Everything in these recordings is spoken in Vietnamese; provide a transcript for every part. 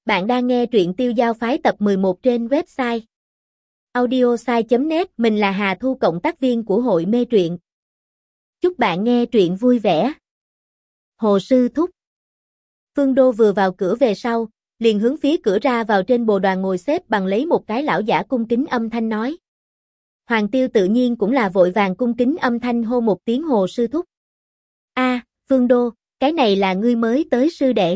Bạn đang nghe truyện Tiêu Giao Phái tập 11 trên website audiosai.net. Mình là Hà Thu, cộng tác viên của hội mê truyện. Chúc bạn nghe truyện vui vẻ. Hồ Sư Thúc. Phương Đô vừa vào cửa về sau, liền hướng phía cửa ra vào trên bồ đoàn ngồi xếp bằng lấy một cái lão giả cung kính âm thanh nói. Hoàng Tiêu tự nhiên cũng là vội vàng cung kính âm thanh hô một tiếng Hồ Sư Thúc. Phương Đô, cái này là ngươi mới tới sư đệ.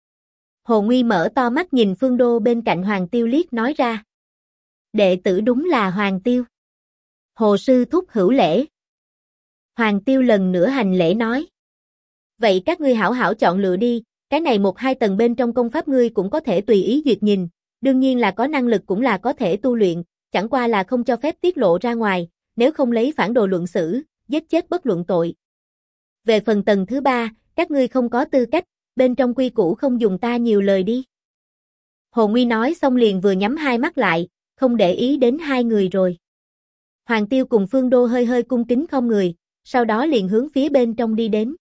Hồ Nguy mở to mắt nhìn Phương Đô bên cạnh Hoàng Tiêu liếc nói ra. Đệ tử đúng là Hoàng Tiêu. Hồ Sư Thúc hữu lễ. Hoàng Tiêu lần nữa hành lễ nói. Vậy các ngươi hảo hảo chọn lựa đi, cái này 1-2 tầng bên trong công pháp ngươi cũng có thể tùy ý duyệt nhìn, đương nhiên là có năng lực cũng là có thể tu luyện, chẳng qua là không cho phép tiết lộ ra ngoài, nếu không lấy phản đồ luận xử, giết chết bất luận tội. Về phần tầng thứ 3, các ngươi không có tư cách, bên trong quy củ không dùng ta nhiều lời đi. Hồ Nguy nói xong liền vừa nhắm hai mắt lại, không để ý đến hai người rồi. Hoàng Tiêu cùng Phương Đô hơi hơi cung kính không người, sau đó liền hướng phía bên trong đi đến.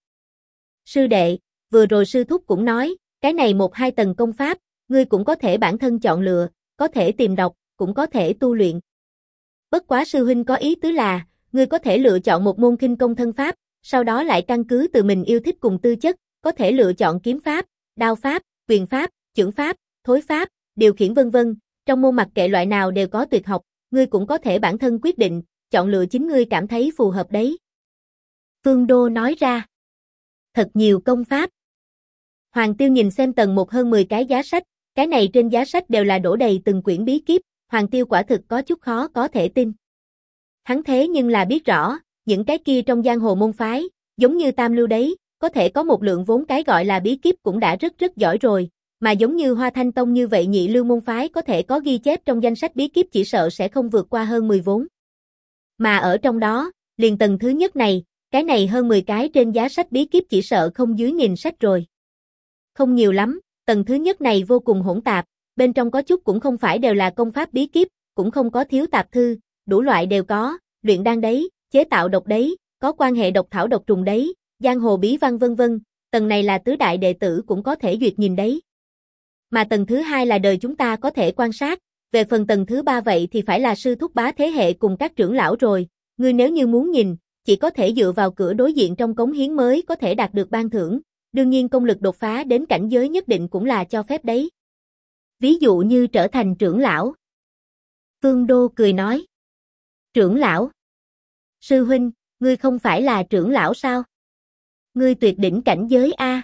Sư đệ, vừa rồi sư thúc cũng nói, cái này 1-2 tầng công pháp, ngươi cũng có thể bản thân chọn lựa, có thể tìm đọc, cũng có thể tu luyện. Bất quá sư huynh có ý tứ là, ngươi có thể lựa chọn một môn khinh công thân pháp, sau đó lại căn cứ từ mình yêu thích cùng tư chất, có thể lựa chọn kiếm pháp, đao pháp, quyền pháp, chưởng pháp, thối pháp, điều khiển vân vân, trong môn mặc kệ loại nào đều có tuyệt học, ngươi cũng có thể bản thân quyết định, chọn lựa chính ngươi cảm thấy phù hợp đấy. Phương Đô nói ra. Thật nhiều công pháp. Hoàng Tiêu nhìn xem tầng 1 hơn 10 cái giá sách, cái này trên giá sách đều là đổ đầy từng quyển bí kíp, Hoàng Tiêu quả thực có chút khó có thể tin. Hắn thế nhưng là biết rõ, những cái kia trong giang hồ môn phái, giống như Tam Lưu đấy, có thể có một lượng vốn cái gọi là bí kíp cũng đã rất giỏi rồi, mà giống như Hoa Thanh Tông như vậy nhị lưu môn phái có thể có ghi chép trong danh sách bí kíp chỉ sợ sẽ không vượt qua hơn 10 vốn. Mà ở trong đó, liền tầng thứ nhất này, cái này hơn 10 cái trên giá sách bí kíp chỉ sợ không dưới 1000 sách rồi. Không nhiều lắm, tầng thứ nhất này vô cùng hỗn tạp, bên trong có chút cũng không phải đều là công pháp bí kíp, cũng không có thiếu tạp thư, đủ loại đều có, luyện đan đấy, chế tạo độc đấy, có quan hệ độc thảo độc trùng đấy, giang hồ bí văn vân vân, tầng này là tứ đại đệ tử cũng có thể duyệt nhìn đấy. Mà tầng thứ 2 là đời chúng ta có thể quan sát, về phần tầng thứ 3 vậy thì phải là sư thúc bá thế hệ cùng các trưởng lão rồi, ngươi nếu như muốn nhìn, chỉ có thể dựa vào cửa đối diện trong cống hiến mới có thể đạt được ban thưởng, đương nhiên công lực đột phá đến cảnh giới nhất định cũng là cho phép đấy. Ví dụ như trở thành trưởng lão. Phương Đô cười nói. Trưởng lão? Sư huynh, ngươi không phải là trưởng lão sao? Ngươi tuyệt đỉnh cảnh giới a.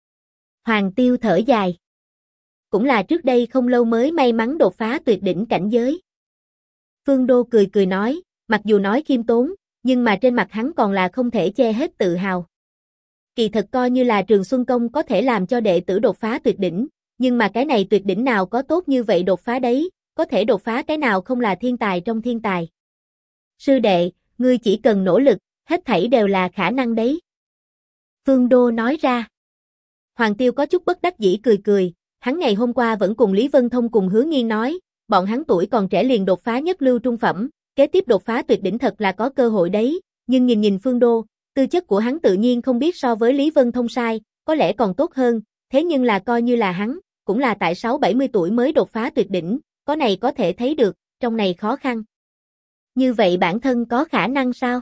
Hoàng Tiêu thở dài. Cũng là trước đây không lâu mới may mắn đột phá tuyệt đỉnh cảnh giới. Phương Đô cười nói, mặc dù nói khiêm tốn, nhưng mà trên mặt hắn còn là không thể che hết tự hào. Kỳ thật coi như là Trường Xuân Công có thể làm cho đệ tử đột phá tuyệt đỉnh, nhưng mà cái này tuyệt đỉnh nào có tốt như vậy đột phá đấy, có thể đột phá cái nào không là thiên tài trong thiên tài. Sư đệ, ngươi chỉ cần nỗ lực, hết thảy đều là khả năng đấy. Phương Đô nói ra. Hoàng Tiêu có chút bất đắc dĩ cười, hắn ngày hôm qua vẫn cùng Lý Vân Thông cùng Hứa Nghiên nói, bọn hắn tuổi còn trẻ liền đột phá nhất lưu trung phẩm, kế tiếp đột phá tuyệt đỉnh thật là có cơ hội đấy, nhưng nhìn Phương Đô, tư chất của hắn tự nhiên không biết so với Lý Vân Thông sai, có lẽ còn tốt hơn, thế nhưng là coi như là hắn, cũng là tại 6-70 tuổi mới đột phá tuyệt đỉnh, có này có thể thấy được, trong này khó khăn. Như vậy bản thân có khả năng sao?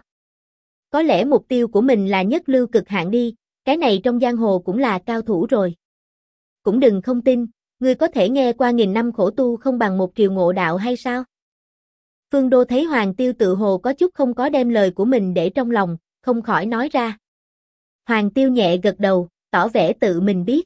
Có lẽ mục tiêu của mình là nhất lưu cực hạn đi, cái này trong giang hồ cũng là cao thủ rồi. Cũng đừng không tin, ngươi có thể nghe qua 1000 năm khổ tu không bằng 1 triều ngộ đạo hay sao? Phương Đô thấy Hoàng Tiêu tự hồ có chút không có đem lời của mình để trong lòng, không khỏi nói ra. Hoàng Tiêu nhẹ gật đầu, tỏ vẻ tự mình biết.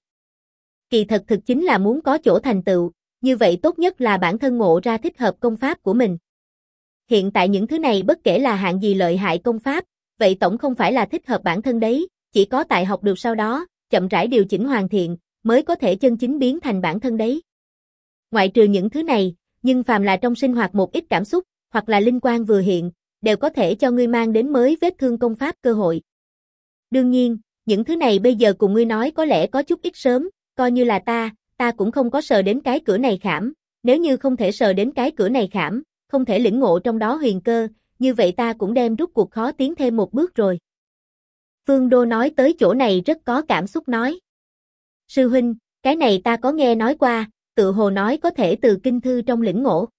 Kỳ thật thực chính là muốn có chỗ thành tựu, như vậy tốt nhất là bản thân ngộ ra thích hợp công pháp của mình. Hiện tại những thứ này bất kể là hạng gì lợi hại công pháp, vậy tổng không phải là thích hợp bản thân đấy, chỉ có tại học được sau đó, chậm rãi điều chỉnh hoàn thiện, mới có thể chân chính biến thành bản thân đấy. Ngoại trừ những thứ này, nhưng phàm là trong sinh hoạt một ít cảm xúc, hoặc là linh quang vừa hiện, đều có thể cho ngươi mang đến mới vết thương công pháp cơ hội. Đương nhiên, những thứ này bây giờ cùng ngươi nói có lẽ có chút ít sớm, coi như là ta cũng không có sờ đến cái cửa này khảm, nếu như không thể sờ đến cái cửa này khảm, không thể lĩnh ngộ trong đó huyền cơ, như vậy ta cũng đem rút cuộc khó tiến thêm một bước rồi. Phương Đô nói tới chỗ này rất có cảm xúc nói. Sư huynh, cái này ta có nghe nói qua, tự hồ nói có thể từ kinh thư trong lĩnh ngộ.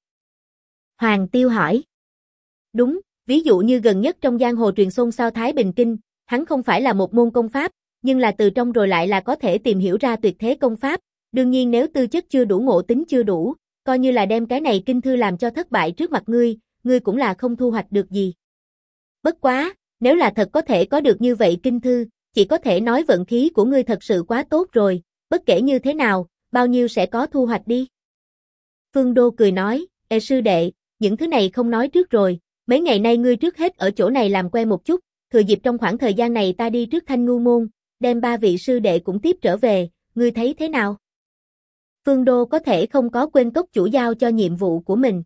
Hoàng Tiêu hỏi. Đúng, ví dụ như gần nhất trong giang hồ truyền xôn xao Thái Bình Kinh, hắn không phải là một môn công pháp, nhưng là từ trong rồi lại là có thể tìm hiểu ra tuyệt thế công pháp, đương nhiên nếu tư chất chưa đủ, ngộ tính chưa đủ, coi như là đem cái này kinh thư làm cho thất bại trước mặt ngươi cũng là không thu hoạch được gì. Bất quá, nếu là thật có thể có được như vậy kinh thư, chỉ có thể nói vận khí của ngươi thật sự quá tốt rồi, bất kể như thế nào, bao nhiêu sẽ có thu hoạch đi. Phương Đô cười nói, sư đệ, những thứ này không nói trước rồi, mấy ngày nay ngươi trước hết ở chỗ này làm quen một chút, thừa dịp trong khoảng thời gian này ta đi trước Thanh Ngưu Môn, đem 3 vị sư đệ cũng tiếp trở về, ngươi thấy thế nào? Phương Đô có thể không có quên cốc chủ giao cho nhiệm vụ của mình.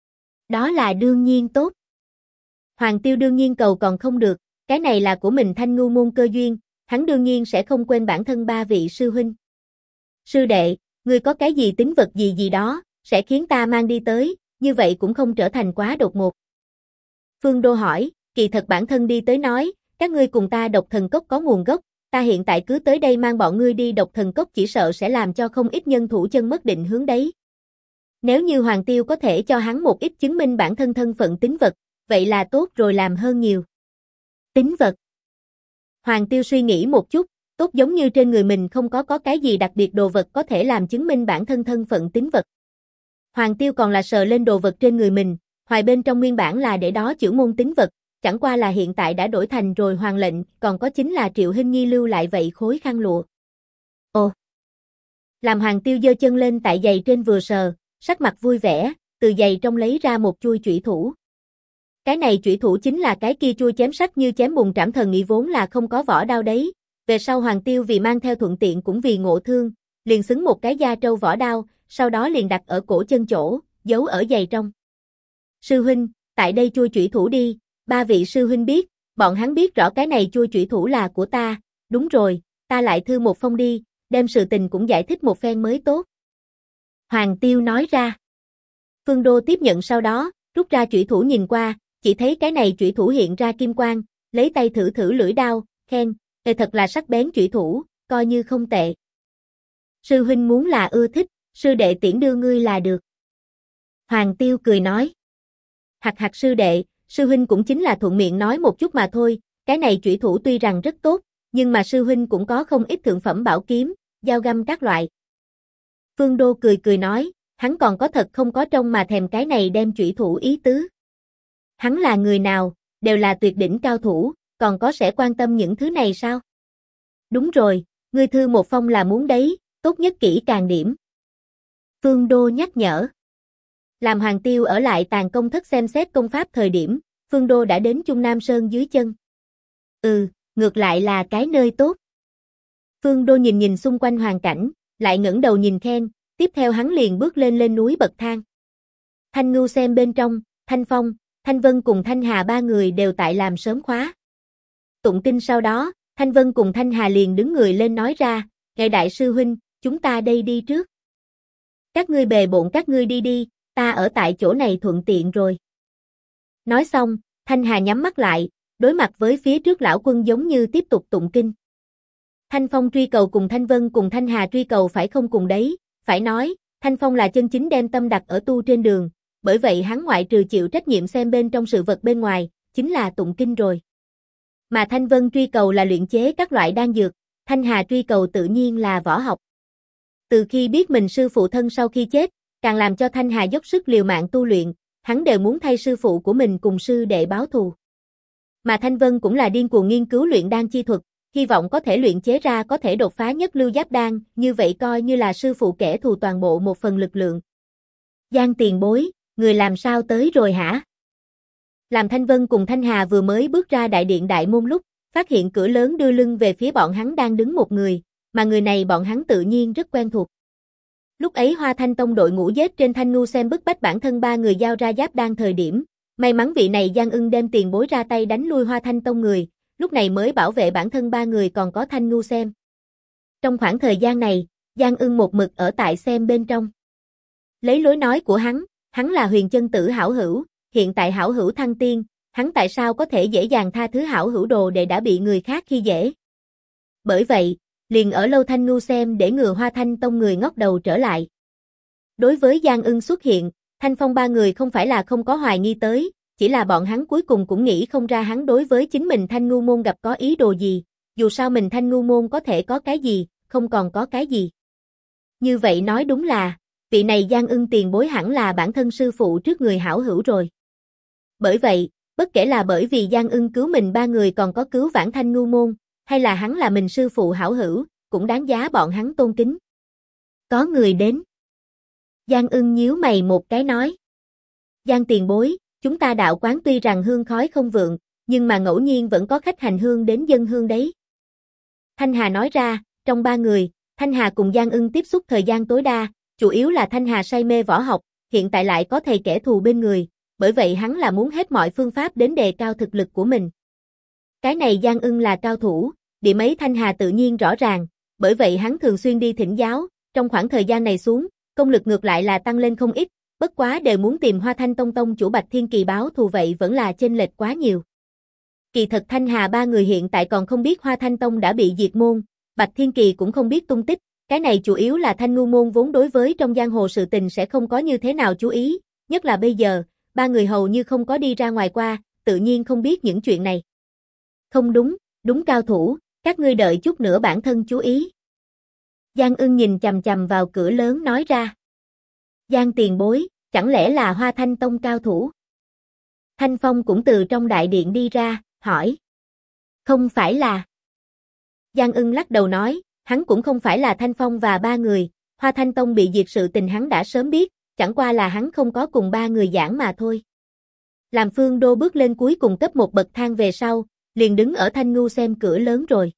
Đó là đương nhiên tốt. Hoàng Tiêu đương nhiên cầu còn không được, cái này là của mình Thanh Ngưu Môn cơ duyên, hắn đương nhiên sẽ không quên bản thân 3 vị sư huynh. Sư đệ, ngươi có cái gì tín vật gì đó, sẽ khiến ta mang đi tới, như vậy cũng không trở thành quá đột ngột. Phương Đô hỏi, kỳ thật bản thân đi tới nói, các ngươi cùng ta Độc Thần Cốc có nguồn gốc, ta hiện tại cứ tới đây mang bọn ngươi đi Độc Thần Cốc chỉ sợ sẽ làm cho không ít nhân thủ chân mất định hướng đấy. Nếu như Hoàng Tiêu có thể cho hắn một ít chứng minh bản thân thân phận tín vật, vậy là tốt rồi làm hơn nhiều. Tín vật. Hoàng Tiêu suy nghĩ một chút, tốt giống như trên người mình không có cái gì đặc biệt đồ vật có thể làm chứng minh bản thân thân phận tín vật. Hoàng Tiêu còn là sờ lên đồ vật trên người mình, hoài bên trong nguyên bản là để đó chữ môn tín vật, chẳng qua là hiện tại đã đổi thành rồi hoàng lệnh, còn có chính là Triệu Hinh Nhi lưu lại vậy khối khăn lụa. Ồ! Làm Hoàng Tiêu giơ chân lên tại giày trên vừa sờ, sắc mặt vui vẻ, từ giày trong lấy ra một chuôi chủy thủ. Cái này chủy thủ chính là cái kia chuôi chém sắt như chém bùn trảm thần nghị vốn là không có vỏ đao đấy, về sau Hoàng Tiêu vì mang theo thuận tiện cũng vì ngộ thương, liền xứng một cái da trâu vỏ đao, sau đó liền đặt ở cổ chân chỗ, giấu ở giày trong. Sư huynh, tại đây chuôi chủy thủ đi, 3 vị sư huynh biết, bọn hắn biết rõ cái này chuôi chủy thủ là của ta, đúng rồi, ta lại thư một phong đi, đem sự tình cũng giải thích một phen mới tốt. Hoàng Tiêu nói ra. Phương Đô tiếp nhận sau đó, rút ra chủy thủ nhìn qua, chỉ thấy cái này chủy thủ hiện ra kim quang, lấy tay thử lưỡi đao, khen, thật là sắc bén chủy thủ, coi như không tệ. Sư huynh muốn là ưa thích, sư đệ tiễn đưa ngươi là được. Hoàng Tiêu cười nói. Hạc sư đệ, sư huynh cũng chính là thuận miệng nói một chút mà thôi, cái này chủy thủ tuy rằng rất tốt, nhưng mà sư huynh cũng có không ít thượng phẩm bảo kiếm, dao găm các loại. Phương Đô cười nói, hắn còn có thật không có trông mà thèm cái này đem chủy thủ ý tứ. Hắn là người nào, đều là tuyệt đỉnh cao thủ, còn có sẽ quan tâm những thứ này sao? Đúng rồi, ngươi thư một phong là muốn đấy, tốt nhất kỹ càng điểm. Phương Đô nhắc nhở. Làm Hoàng Tiêu ở lại Tàng Công Thất xem xét công pháp thời điểm, Phương Đô đã đến Trung Nam Sơn dưới chân. Ngược lại là cái nơi tốt. Phương Đô nhìn xung quanh hoàn cảnh, lại ngẩng đầu nhìn khen, tiếp theo hắn liền bước lên núi bậc thang. Thanh Ngưu xem bên trong, Thanh Phong, Thanh Vân cùng Thanh Hà 3 người đều tại làm sớm khóa. Tụng kinh sau đó, Thanh Vân cùng Thanh Hà liền đứng người lên nói ra, ngài đại sư huynh, chúng ta đây đi trước. Các ngươi bề bộn các ngươi đi, ta ở tại chỗ này thuận tiện rồi. Nói xong, Thanh Hà nhắm mắt lại, đối mặt với phía trước lão quân giống như tiếp tục tụng kinh. Thanh Phong truy cầu cùng Thanh Vân cùng Thanh Hà truy cầu phải không cùng đấy, phải nói, Thanh Phong là chân chính đem tâm đặt ở tu trên đường, bởi vậy hắn ngoại trừ chịu trách nhiệm xem bên trong sự vật bên ngoài, chính là tụng kinh rồi. Mà Thanh Vân truy cầu là luyện chế các loại đan dược, Thanh Hà truy cầu tự nhiên là võ học. Từ khi biết mình sư phụ thân sau khi chết, càng làm cho Thanh Hà dốc sức liều mạng tu luyện, hắn đều muốn thay sư phụ của mình cùng sư đệ báo thù. Mà Thanh Vân cũng là điên cuồng nghiên cứu luyện đan chi thuật, hy vọng có thể luyện chế ra có thể đột phá nhất lưu giáp đan, như vậy coi như là sư phụ kẻ thù toàn bộ một phần lực lượng. Giang tiền bối, người làm sao tới rồi hả? Làm Thanh Vân cùng Thanh Hà vừa mới bước ra đại điện đại môn lúc, phát hiện cửa lớn đưa lưng về phía bọn hắn đang đứng một người, mà người này bọn hắn tự nhiên rất quen thuộc. Lúc ấy Hoa Thanh Tông đội ngũ giết trên Thanh Ngưu xem bức bách bản thân 3 người giao ra giáp đan thời điểm, may mắn vị này Giang Ưng đem tiền bối ra tay đánh lui Hoa Thanh Tông người, lúc này mới bảo vệ bản thân 3 người còn có Thanh Ngưu xem. Trong khoảng thời gian này, Giang Ưng một mực ở tại xem bên trong. Lấy lối nói của hắn là huyền chân tử hảo hữu, hiện tại hảo hữu thăng tiên, hắn tại sao có thể dễ dàng tha thứ hảo hữu đồ để đã bị người khác khi dễ. Bởi vậy, liền ở lâu Thanh Ngưu xem để ngừa Hoa Thanh Tông người ngóc đầu trở lại. Đối với Giang Ưng xuất hiện, Thanh Phong ba người không phải là không có hoài nghi tới, chỉ là bọn hắn cuối cùng cũng nghĩ không ra hắn đối với chính mình Thanh Ngưu Môn gặp có ý đồ gì, dù sao mình Thanh Ngưu Môn có thể có cái gì, không còn có cái gì. Như vậy nói đúng là, vị này Giang Ưng tiền bối hẳn là bản thân sư phụ trước người hảo hữu rồi. Bởi vậy, bất kể là bởi vì Giang Ưng cứu mình ba người còn có cứu vãn Thanh Ngưu Môn, hay là hắn là mình sư phụ hảo hữu, cũng đáng giá bọn hắn tôn kính. Có người đến. Giang Ưng nhíu mày một cái nói. Giang tiền bối, chúng ta đạo quán tuy rằng hương khói không vượng, nhưng mà ngẫu nhiên vẫn có khách hành hương đến dân hương đấy. Thanh Hà nói ra, trong ba người, Thanh Hà cùng Giang Ưng tiếp xúc thời gian tối đa, chủ yếu là Thanh Hà say mê võ học, hiện tại lại có thầy kẻ thù bên người, bởi vậy hắn là muốn hết mọi phương pháp đến đề cao thực lực của mình. Cái này Giang Ưng là cao thủ, điểm ấy Thanh Hà tự nhiên rõ ràng, bởi vậy hắn thường xuyên đi thỉnh giáo, trong khoảng thời gian này xuống, công lực ngược lại là tăng lên không ít, bất quá đều muốn tìm Hoa Thanh Tông tông chủ Bạch Thiên Kỳ báo thù vậy vẫn là chênh lệch quá nhiều. Kỳ thật Thanh Hà ba người hiện tại còn không biết Hoa Thanh Tông đã bị diệt môn, Bạch Thiên Kỳ cũng không biết tung tích, cái này chủ yếu là Thanh Ngưu Môn vốn đối với trong giang hồ sự tình sẽ không có như thế nào chú ý, nhất là bây giờ, ba người hầu như không có đi ra ngoài qua, tự nhiên không biết những chuyện này. Không đúng, đúng cao thủ, các ngươi đợi chút nữa bản thân chú ý. Giang Ưng nhìn chằm chằm vào cửa lớn nói ra. Giang tiền bối, chẳng lẽ là Hoa Thanh Tông cao thủ? Thanh Phong cũng từ trong đại điện đi ra, hỏi. Không phải là. Giang Ưng lắc đầu nói, hắn cũng không phải là Thanh Phong và ba người, Hoa Thanh Tông bị diệt sự tình hắn đã sớm biết, chẳng qua là hắn không có cùng ba người giảng mà thôi. Làm Phương Đô bước lên cuối cùng cấp một bậc thang về sau, liền đứng ở Thanh Ngưu xem cửa lớn rồi.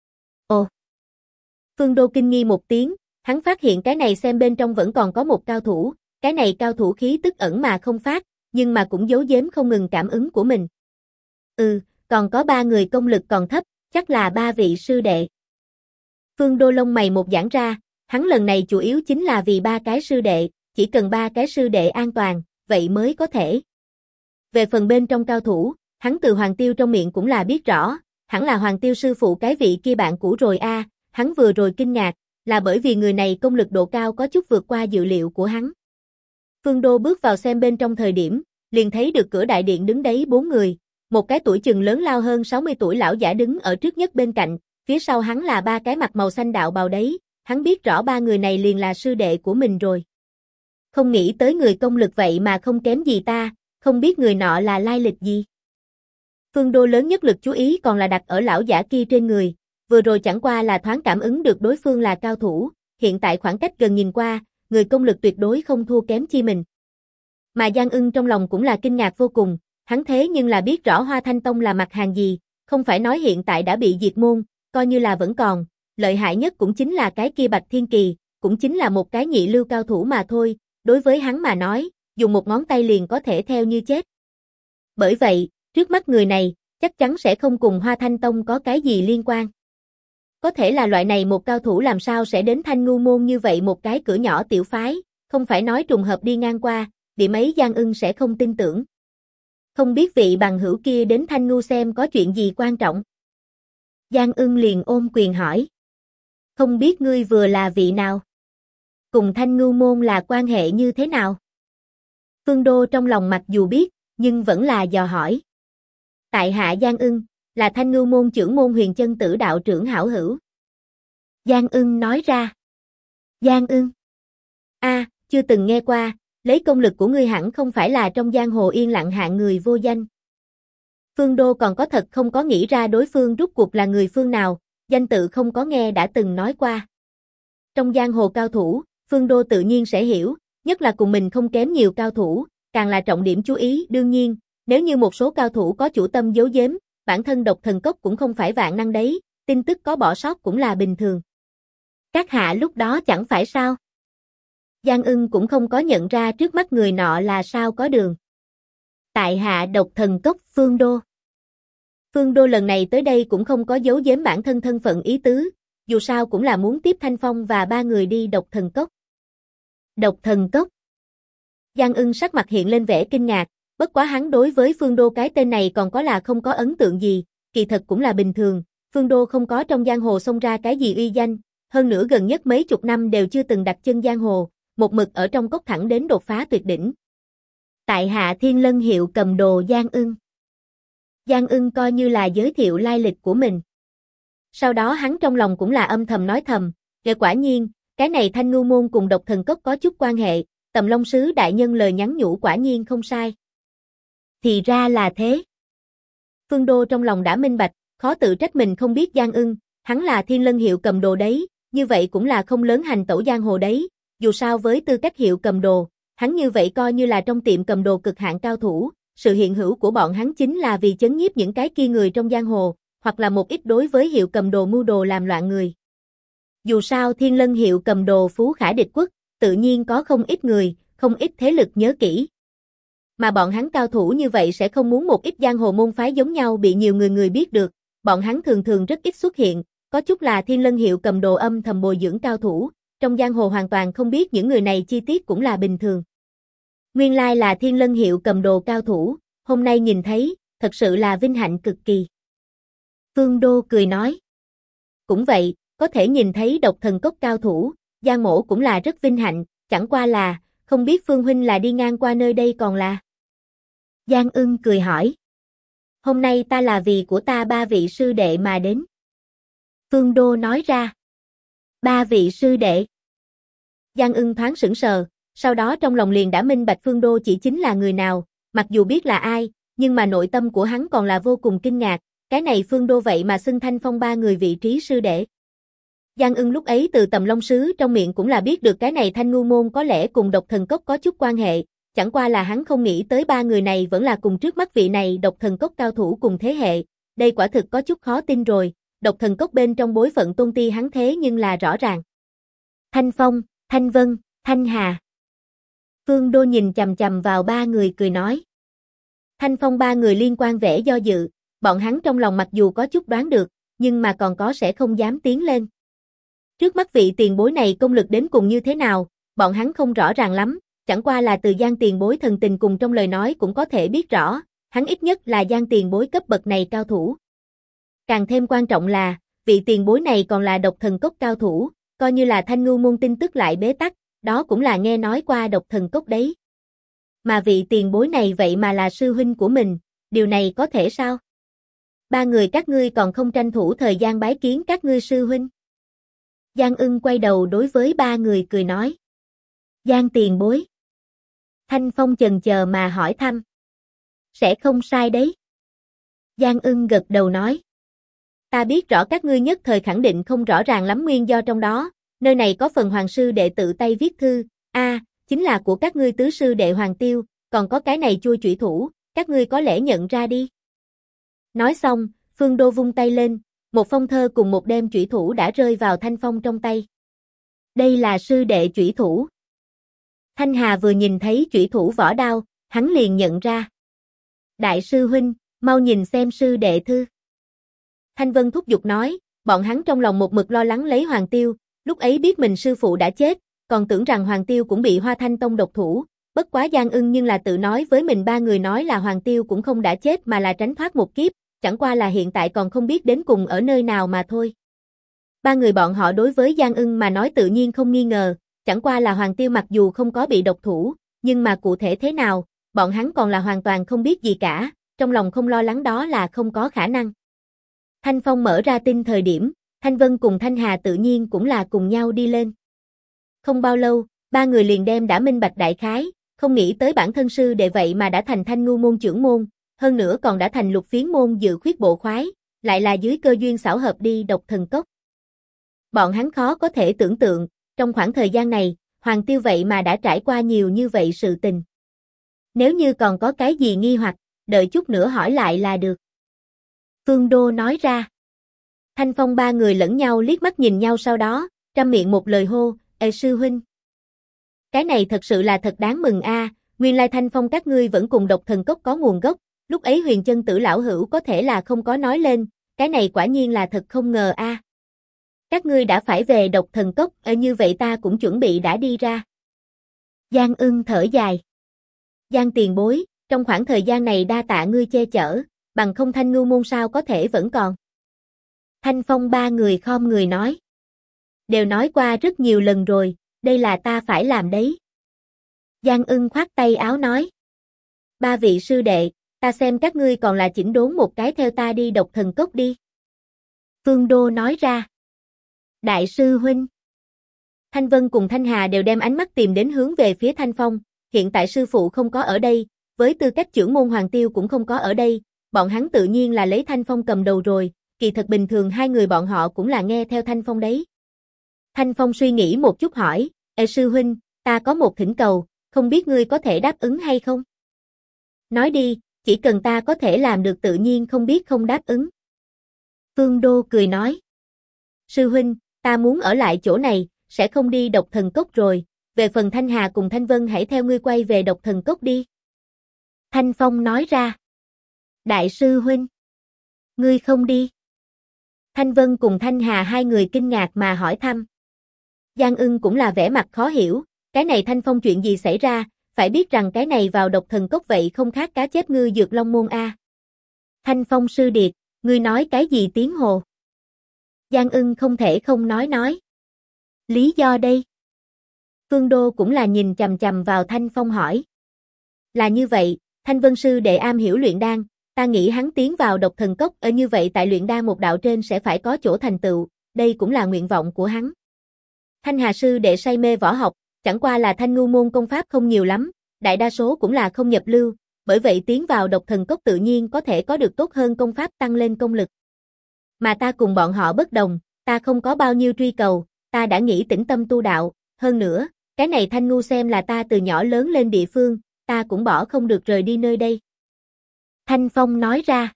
Ồ! Phương Đô kinh nghi một tiếng, hắn phát hiện cái này xem bên trong vẫn còn có một cao thủ, cái này cao thủ khí tức ẩn mà không phát, nhưng mà cũng giấu giếm không ngừng cảm ứng của mình. Còn có ba người công lực còn thấp, chắc là ba vị sư đệ. Phương Đô lông mày một giãn ra, hắn lần này chủ yếu chính là vì ba cái sư đệ, chỉ cần ba cái sư đệ an toàn, vậy mới có thể. Về phần bên trong cao thủ, hắn từ Hoàng Tiêu trong miệng cũng là biết rõ, hẳn là Hoàng Tiêu sư phụ cái vị kia bạn cũ rồi a, hắn vừa rồi kinh ngạc, là bởi vì người này công lực độ cao có chút vượt qua dự liệu của hắn. Phương Đô bước vào xem bên trong thời điểm, liền thấy được cửa đại điện đứng đấy bốn người, một cái tuổi chừng lớn lao hơn 60 tuổi lão giả đứng ở trước nhất bên cạnh, phía sau hắn là ba cái mặt màu xanh đạo bào đấy, hắn biết rõ ba người này liền là sư đệ của mình rồi. Không nghĩ tới người công lực vậy mà không kém gì ta, không biết người nọ là lai lịch gì. Phương Đô lớn nhất lực chú ý còn là đặt ở lão giả kia trên người, vừa rồi chẳng qua là thoáng cảm ứng được đối phương là cao thủ, hiện tại khoảng cách gần nhìn qua, người công lực tuyệt đối không thua kém chi mình. Mà Giang Ưng trong lòng cũng là kinh ngạc vô cùng, hắn thế nhưng là biết rõ Hoa Thanh Tông là mặt hàng gì, không phải nói hiện tại đã bị diệt môn, coi như là vẫn còn, lợi hại nhất cũng chính là cái kia Bạch Thiên Kỳ, cũng chính là một cái nhị lưu cao thủ mà thôi, đối với hắn mà nói, dùng một ngón tay liền có thể theo như chết. Bởi vậy, trước mắt người này, chắc chắn sẽ không cùng Hoa Thanh Tông có cái gì liên quan. Có thể là loại này một cao thủ làm sao sẽ đến Thanh Ngưu Môn như vậy một cái cửa nhỏ tiểu phái, không phải nói trùng hợp đi ngang qua, điểm ấy Giang Ưng sẽ không tin tưởng. Không biết vị bằng hữu kia đến Thanh Ngưu xem có chuyện gì quan trọng. Giang Ưng liền ôm quyền hỏi. Không biết ngươi vừa là vị nào? Cùng Thanh Ngưu Môn là quan hệ như thế nào? Phương Đô trong lòng mặc dù biết, nhưng vẫn là dò hỏi. Tại hạ Giang Ưng, là Thanh Ngưu Môn trưởng môn Huyền Chân Tử đạo trưởng hảo hữu. Giang Ưng nói ra. Giang Ưng? Chưa từng nghe qua, lấy công lực của ngươi hẳn không phải là trong giang hồ yên lặng hạng người vô danh. Phương Đô còn có thật không có nghĩ ra đối phương rút cuộc là người phương nào, danh tự không có nghe đã từng nói qua. Trong giang hồ cao thủ, Phương Đô tự nhiên sẽ hiểu, nhất là cùng mình không kém nhiều cao thủ, càng là trọng điểm chú ý. Đương nhiên, nếu như một số cao thủ có chủ tâm giấu giếm, bản thân độc thần cốc cũng không phải vạn năng đấy, tin tức có bỏ sót cũng là bình thường. Các hạ lúc đó chẳng phải sao? Giang Ưng cũng không có nhận ra trước mắt người nọ là sao có đường. Tại hạ độc thần cốc Phương Đô. Phương Đô lần này tới đây cũng không có giấu giếm bản thân thân phận ý tứ, dù sao cũng là muốn tiếp Thanh Phong và ba người đi độc thần cốc. Độc thần cốc. Giang Ưng sắc mặt hiện lên vẻ kinh ngạc, bất quá hắn đối với Phương Đô cái tên này còn có là không có ấn tượng gì, kỳ thật cũng là bình thường, Phương Đô không có trong giang hồ xông ra cái gì uy danh, hơn nữa gần nhất mấy chục năm đều chưa từng đặt chân giang hồ, một mực ở trong cốc thẳng đến đột phá tuyệt đỉnh. Tại hạ Thiên Lân Hiệu cầm đồ Giang Ưng. Giang Ưng coi như là giới thiệu lai lịch của mình. Sau đó hắn trong lòng cũng là âm thầm nói thầm, quả nhiên, cái này Thanh Ngưu Môn cùng Độc Thần Cốc có chút quan hệ, Tầm Long Sứ đại nhân lời nhắn nhủ quả nhiên không sai. Thì ra là thế. Phương Đô trong lòng đã minh bạch, khó tự trách mình không biết Giang Ưng, hắn là Thiên Lân Hiệu cầm đồ đấy, như vậy cũng là không lớn hành tẩu giang hồ đấy, dù sao với tư cách hiệu cầm đồ, hắn như vậy coi như là trong tiệm cầm đồ cực hạn cao thủ, sự hiện hữu của bọn hắn chính là vì chấn nhiếp những cái kia người trong giang hồ, hoặc là một ít đối với hiệu cầm đồ mưu đồ làm loạn người. Dù sao Thiên Lân Hiệu cầm đồ phú khả địch quốc, tự nhiên có không ít người, không ít thế lực nhớ kỹ. Mà bọn hắn cao thủ như vậy sẽ không muốn một ít giang hồ môn phái giống nhau bị nhiều người biết được, bọn hắn thường thường rất ít xuất hiện, có chút là Thiên Lân Hiệu cầm đồ âm thầm bồi dưỡng cao thủ, trong giang hồ hoàn toàn không biết những người này chi tiết cũng là bình thường. Nguyên lai là Thiên Lân Hiệu cầm đồ cao thủ, hôm nay nhìn thấy, thật sự là vinh hạnh cực kỳ. Phương Đô cười nói. Cũng vậy, có thể nhìn thấy Độc Thần Cốc cao thủ, Giang mỗ cũng là rất vinh hạnh, chẳng qua là, không biết Phương huynh là đi ngang qua nơi đây còn là. Giang Ưng cười hỏi. Hôm nay ta là vì của ta 3 vị sư đệ mà đến. Phương Đô nói ra. 3 vị sư đệ. Giang Ưng thoáng sững sờ, sau đó trong lòng liền đã minh bạch Phương Đô chỉ chính là người nào, mặc dù biết là ai, nhưng mà nội tâm của hắn còn là vô cùng kinh ngạc, cái này Phương Đô vậy mà xưng Thanh Phong 3 người vị trí sư đệ. Giang Ưng lúc ấy từ Tầm Long Sứ trong miệng cũng là biết được cái này Thanh Ngưu Môn có lẽ cùng Độc Thần Cốc có chút quan hệ, chẳng qua là hắn không nghĩ tới 3 người này vẫn là cùng trước mắt vị này Độc Thần Cốc cao thủ cùng thế hệ, đây quả thực có chút khó tin rồi, Độc Thần Cốc bên trong bối phận tôn ti hắn thế nhưng là rõ ràng. Thanh Phong, Thanh Vân, Thanh Hà. Phương Đô nhìn chằm chằm vào 3 người cười nói. Thanh Phong 3 người liên quan vẻ do dự, bọn hắn trong lòng mặc dù có chút đoán được, nhưng mà còn có sẽ không dám tiến lên. Trước mắt vị tiền bối này công lực đến cùng như thế nào, bọn hắn không rõ ràng lắm, chẳng qua là từ Giang tiền bối thần tình cùng trong lời nói cũng có thể biết rõ, hắn ít nhất là Giang tiền bối cấp bậc này cao thủ. Càng thêm quan trọng là, vị tiền bối này còn là Độc Thần Cốc cao thủ, coi như là Thanh Ngưu Môn tin tức lại bế tắc, đó cũng là nghe nói qua Độc Thần Cốc đấy. Mà vị tiền bối này vậy mà là sư huynh của mình, điều này có thể sao? 3 người các ngươi còn không tranh thủ thời gian bái kiến các ngươi sư huynh. Giang Ưng quay đầu đối với 3 người cười nói. Giang tiền bối. Thanh Phong chần chờ mà hỏi thăm. Sẽ không sai đấy. Giang Ưng gật đầu nói. Ta biết rõ các ngươi nhất thời khẳng định không rõ ràng lắm nguyên do trong đó, nơi này có phần hoàng sư đệ tự tay viết thư, chính là của các ngươi tứ sư đệ Hoàng Tiêu, còn có cái này chua chủy thủ, các ngươi có lẽ nhận ra đi. Nói xong, Phương Đô vung tay lên, một phong thơ cùng một đem chủy thủ đã rơi vào Thanh Phong trong tay. Đây là sư đệ chủy thủ. Thanh Hà vừa nhìn thấy chủy thủ vỏ đao, hắn liền nhận ra. Đại sư huynh, mau nhìn xem sư đệ thư. Thanh Vân thúc giục nói, bọn hắn trong lòng một mực lo lắng lấy Hoàng Tiêu, lúc ấy biết mình sư phụ đã chết, còn tưởng rằng Hoàng Tiêu cũng bị Hoa Thanh Tông độc thủ, bất quá Giang Ưng nhưng là tự nói với mình 3 người nói là Hoàng Tiêu cũng không đã chết mà là tránh thoát một kiếp, chẳng qua là hiện tại còn không biết đến cùng ở nơi nào mà thôi. 3 người bọn họ đối với Giang Ưng mà nói tự nhiên không nghi ngờ, chẳng qua là Hoàng Tiêu mặc dù không có bị độc thủ, nhưng mà cụ thể thế nào, bọn hắn còn là hoàn toàn không biết gì cả, trong lòng không lo lắng đó là không có khả năng. Thanh Phong mở ra tin thời điểm, Thanh Vân cùng Thanh Hà tự nhiên cũng là cùng nhau đi lên. Không bao lâu, 3 người liền đem đã minh bạch đại khái, không nghĩ tới bản thân sư đệ vậy mà đã thành Thanh Ngưu Môn trưởng môn, hơn nữa còn đã thành Lục Phiến môn dự khuyết bộ khoái, lại là dưới cơ duyên xảo hợp đi Độc Thần Cốc. Bọn hắn khó có thể tưởng tượng, trong khoảng thời gian này, Hoàng Tiêu vậy mà đã trải qua nhiều như vậy sự tình. Nếu như còn có cái gì nghi hoặc, đợi chút nữa hỏi lại là được. Phương Đô nói ra. Thanh Phong 3 người lẫn nhau liếc mắt nhìn nhau sau đó, trăm miệng một lời hô, Ê sư huynh. Cái này thật sự là thật đáng mừng a, nguyên lai Thanh Phong các ngươi vẫn cùng Độc Thần Cốc có nguồn gốc, lúc ấy Huyền Chân Tử lão hữu có thể là không có nói lên, cái này quả nhiên là thật không ngờ a. Các ngươi đã phải về Độc Thần Cốc, như vậy ta cũng chuẩn bị đã đi ra. Giang Ưng thở dài. Giang tiền bối, trong khoảng thời gian này đa tạ ngươi che chở, bằng không Thanh Ngưu Môn sao có thể vẫn còn. Thanh Phong 3 người khom người nói. Đều nói qua rất nhiều lần rồi, Đây là ta phải làm đấy. Giang Ưng khoát tay áo nói. Ba vị sư đệ, ta xem các ngươi còn là chỉnh đốn một cái theo ta đi Độc Thần Cốc đi. Phương Đô nói ra. Đại sư huynh. Thanh Vân cùng Thanh Hà đều đem ánh mắt tìm đến hướng về phía Thanh Phong, hiện tại sư phụ không có ở đây, với tư cách trưởng môn Hoàng Tiêu cũng không có ở đây, bọn hắn tự nhiên là lấy Thanh Phong cầm đầu rồi, kỳ thật bình thường hai người bọn họ cũng là nghe theo Thanh Phong đấy. Thanh Phong suy nghĩ một chút hỏi, Ê sư huynh, ta có một thỉnh cầu, không biết ngươi có thể đáp ứng hay không? Nói đi, chỉ cần ta có thể làm được tự nhiên không biết không đáp ứng. Phương Đô cười nói. Sư huynh, ta muốn ở lại chỗ này, sẽ không đi Độc Thần Cốc rồi, về phần Thanh Hà cùng Thanh Vân hãy theo ngươi quay về Độc Thần Cốc đi. Thanh Phong nói ra. Đại sư huynh. Ngươi không đi. Thanh Vân cùng Thanh Hà hai người kinh ngạc mà hỏi thăm. Giang Ưng cũng là vẻ mặt khó hiểu, cái này Thanh Phong chuyện gì xảy ra, phải biết rằng cái này vào Độc Thần Cốc vậy không khác cá chép ngư dược long môn a. Thanh Phong sư điệt, ngươi nói cái gì tiếng hồ? Giang Ưng không thể không nói. Lý do đây? Phương Đô cũng là nhìn chằm chằm vào Thanh Phong hỏi. Là như vậy, Thanh Vân sư đệ am hiểu luyện đan, ta nghĩ hắn tiến vào Độc Thần Cốc ở như vậy tại luyện đan một đạo trên sẽ phải có chỗ thành tựu, đây cũng là nguyện vọng của hắn. Thanh Hà sư đệ say mê võ học, chẳng qua là Thanh Ngưu môn công pháp không nhiều lắm, đại đa số cũng là không nhập lưu, bởi vậy tiến vào Độc Thần Cốc tự nhiên có thể có được tốt hơn công pháp tăng lên công lực. Mà ta cùng bọn họ bất đồng, ta không có bao nhiêu truy cầu, ta đã nghĩ tĩnh tâm tu đạo, hơn nữa, cái này Thanh Ngưu xem là ta từ nhỏ lớn lên địa phương, ta cũng bỏ không được rời đi nơi đây. Thanh Phong nói ra.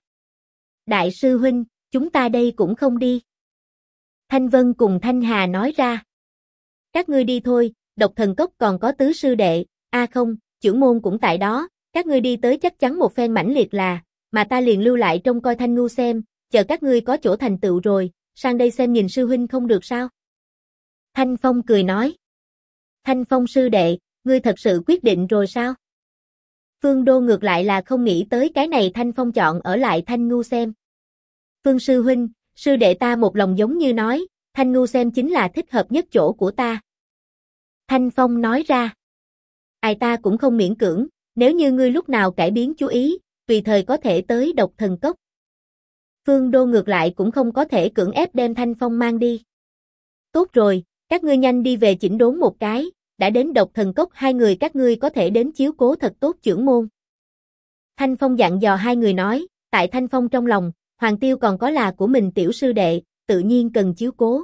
Đại sư huynh, chúng ta đây cũng không đi. Thanh Vân cùng Thanh Hà nói ra. Các ngươi đi thôi, Độc Thần Cốc còn có tứ sư đệ, không, trưởng môn cũng tại đó, các ngươi đi tới chắc chắn một phen mãnh liệt là, mà ta liền lưu lại trông coi Thanh Ngưu xem, chờ các ngươi có chỗ thành tựu rồi, sang đây xem nhìn sư huynh không được sao? Thanh Phong cười nói. Thanh Phong sư đệ, ngươi thật sự quyết định rồi sao? Phương Đô ngược lại là không nghĩ tới cái này Thanh Phong chọn ở lại Thanh Ngưu xem. Phương sư huynh, sư đệ ta một lòng giống như nói, Thanh Ngưu xem chính là thích hợp nhất chỗ của ta. Thanh Phong nói ra. Ai ta cũng không miễn cưỡng, nếu như ngươi lúc nào cải biến chú ý, tùy thời có thể tới Độc Thần Cốc. Phương Đô ngược lại cũng không có thể cưỡng ép đem Thanh Phong mang đi. Tốt rồi, các ngươi nhanh đi về chỉnh đốn một cái, đã đến Độc Thần Cốc hai người các ngươi có thể đến chiếu cố thật tốt trưởng môn. Thanh Phong dặn dò hai người nói, tại Thanh Phong trong lòng, Hoàng Tiêu còn có là của mình tiểu sư đệ, tự nhiên cần chiếu cố.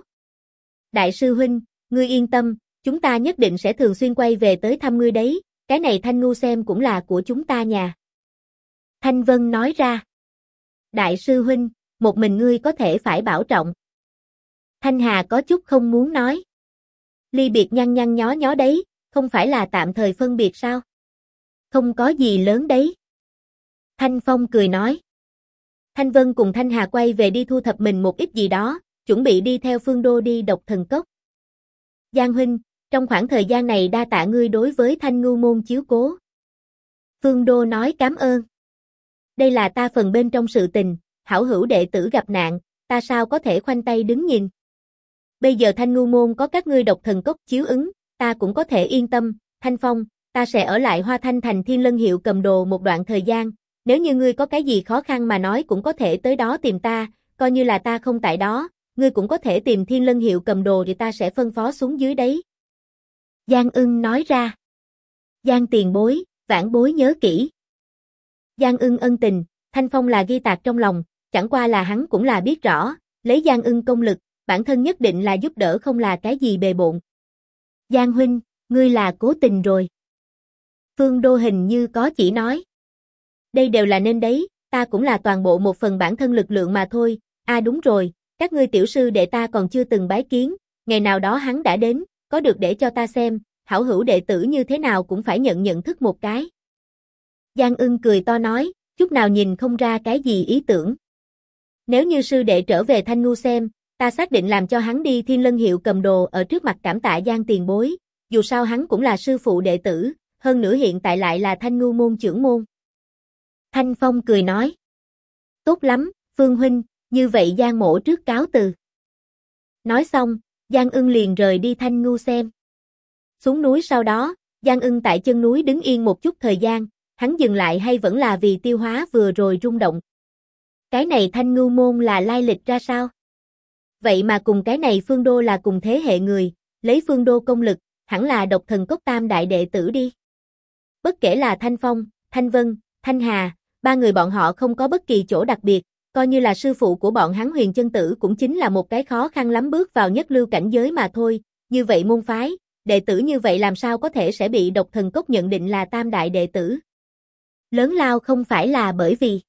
Đại sư huynh, ngươi yên tâm, chúng ta nhất định sẽ thường xuyên quay về tới thăm ngươi đấy, cái này Thanh Ngưu xem cũng là của chúng ta nhà. Thanh Vân nói ra. Đại sư huynh, một mình ngươi có thể phải bảo trọng. Thanh Hà có chút không muốn nói. Ly biệt nhăn nhăn nhó nhó đấy, không phải là tạm thời phân biệt sao? Không có gì lớn đấy. Thanh Phong cười nói. Thanh Vân cùng Thanh Hà quay về đi thu thập mình một ít gì đó, chuẩn bị đi theo Phương Đô đi Độc Thần Cốc. Giang huynh, trong khoảng thời gian này đa tạ ngươi đối với Thanh Ngưu môn chiếu cố. Phương Đô nói cảm ơn. Đây là ta phần bên trong sự tình, hảo hữu đệ tử gặp nạn, ta sao có thể khoanh tay đứng nhìn. Bây giờ Thanh Ngưu môn có các ngươi Độc Thần Cốc chiếu ứng, ta cũng có thể yên tâm, Thanh Phong, ta sẽ ở lại Hoa Thanh thành Thiên Lân hiệu cầm đồ một đoạn thời gian, nếu như ngươi có cái gì khó khăn mà nói cũng có thể tới đó tìm ta, coi như là ta không tại đó, ngươi cũng có thể tìm Thiên Lân hiệu cầm đồ thì ta sẽ phân phó xuống dưới đấy. Giang Ưng nói ra. Giang tiền bối, vãn bối nhớ kỹ. Giang Ưng ân tình, Thanh Phong là ghi tạc trong lòng, chẳng qua là hắn cũng là biết rõ, lấy Giang Ưng công lực, bản thân nhất định là giúp đỡ không là cái gì bề bộn. Giang huynh, ngươi là cố tình rồi. Phương Đô hình như có chỉ nói. Đây đều là nên đấy, ta cũng là toàn bộ một phần bản thân lực lượng mà thôi, đúng rồi, các ngươi tiểu sư đệ ta còn chưa từng bái kiến, ngày nào đó hắn đã đến, có được để cho ta xem, hảo hữu đệ tử như thế nào cũng phải nhận thức một cái. Giang Ưng cười to nói, chút nào nhìn không ra cái gì ý tưởng. Nếu như sư đệ trở về Thanh Ngưu xem, ta xác định làm cho hắn đi Thiên Lân hiệu cầm đồ ở trước mặt cảm tạ Giang tiền bối, dù sao hắn cũng là sư phụ đệ tử, hơn nữa hiện tại lại là Thanh Ngưu môn trưởng môn. Thanh Phong cười nói. Tốt lắm, Phương huynh, như vậy Giang mỗ trước cáo từ. Nói xong, Giang Ưng liền rời đi Thanh Ngưu xem. Xuống núi sau đó, Giang Ưng tại chân núi đứng yên một chút thời gian, hắn dừng lại hay vẫn là vì tiêu hóa vừa rồi rung động. Cái này Thanh Ngưu Môn là lai lịch ra sao? Vậy mà cùng cái này Phương Đô là cùng thế hệ người, lấy Phương Đô công lực, hẳn là độc thần cốc tam đại đệ tử đi. Bất kể là Thanh Phong, Thanh Vân, Thanh Hà, ba người bọn họ không có bất kỳ chỗ đặc biệt, coi như là sư phụ của bọn hắn Huyền Chân Tử cũng chính là một cái khó khăn lắm bước vào nhất lưu cảnh giới mà thôi, như vậy môn phái, đệ tử như vậy làm sao có thể sẽ bị độc thần cốc nhận định là tam đại đệ tử. Lớn lao không phải là bởi vì.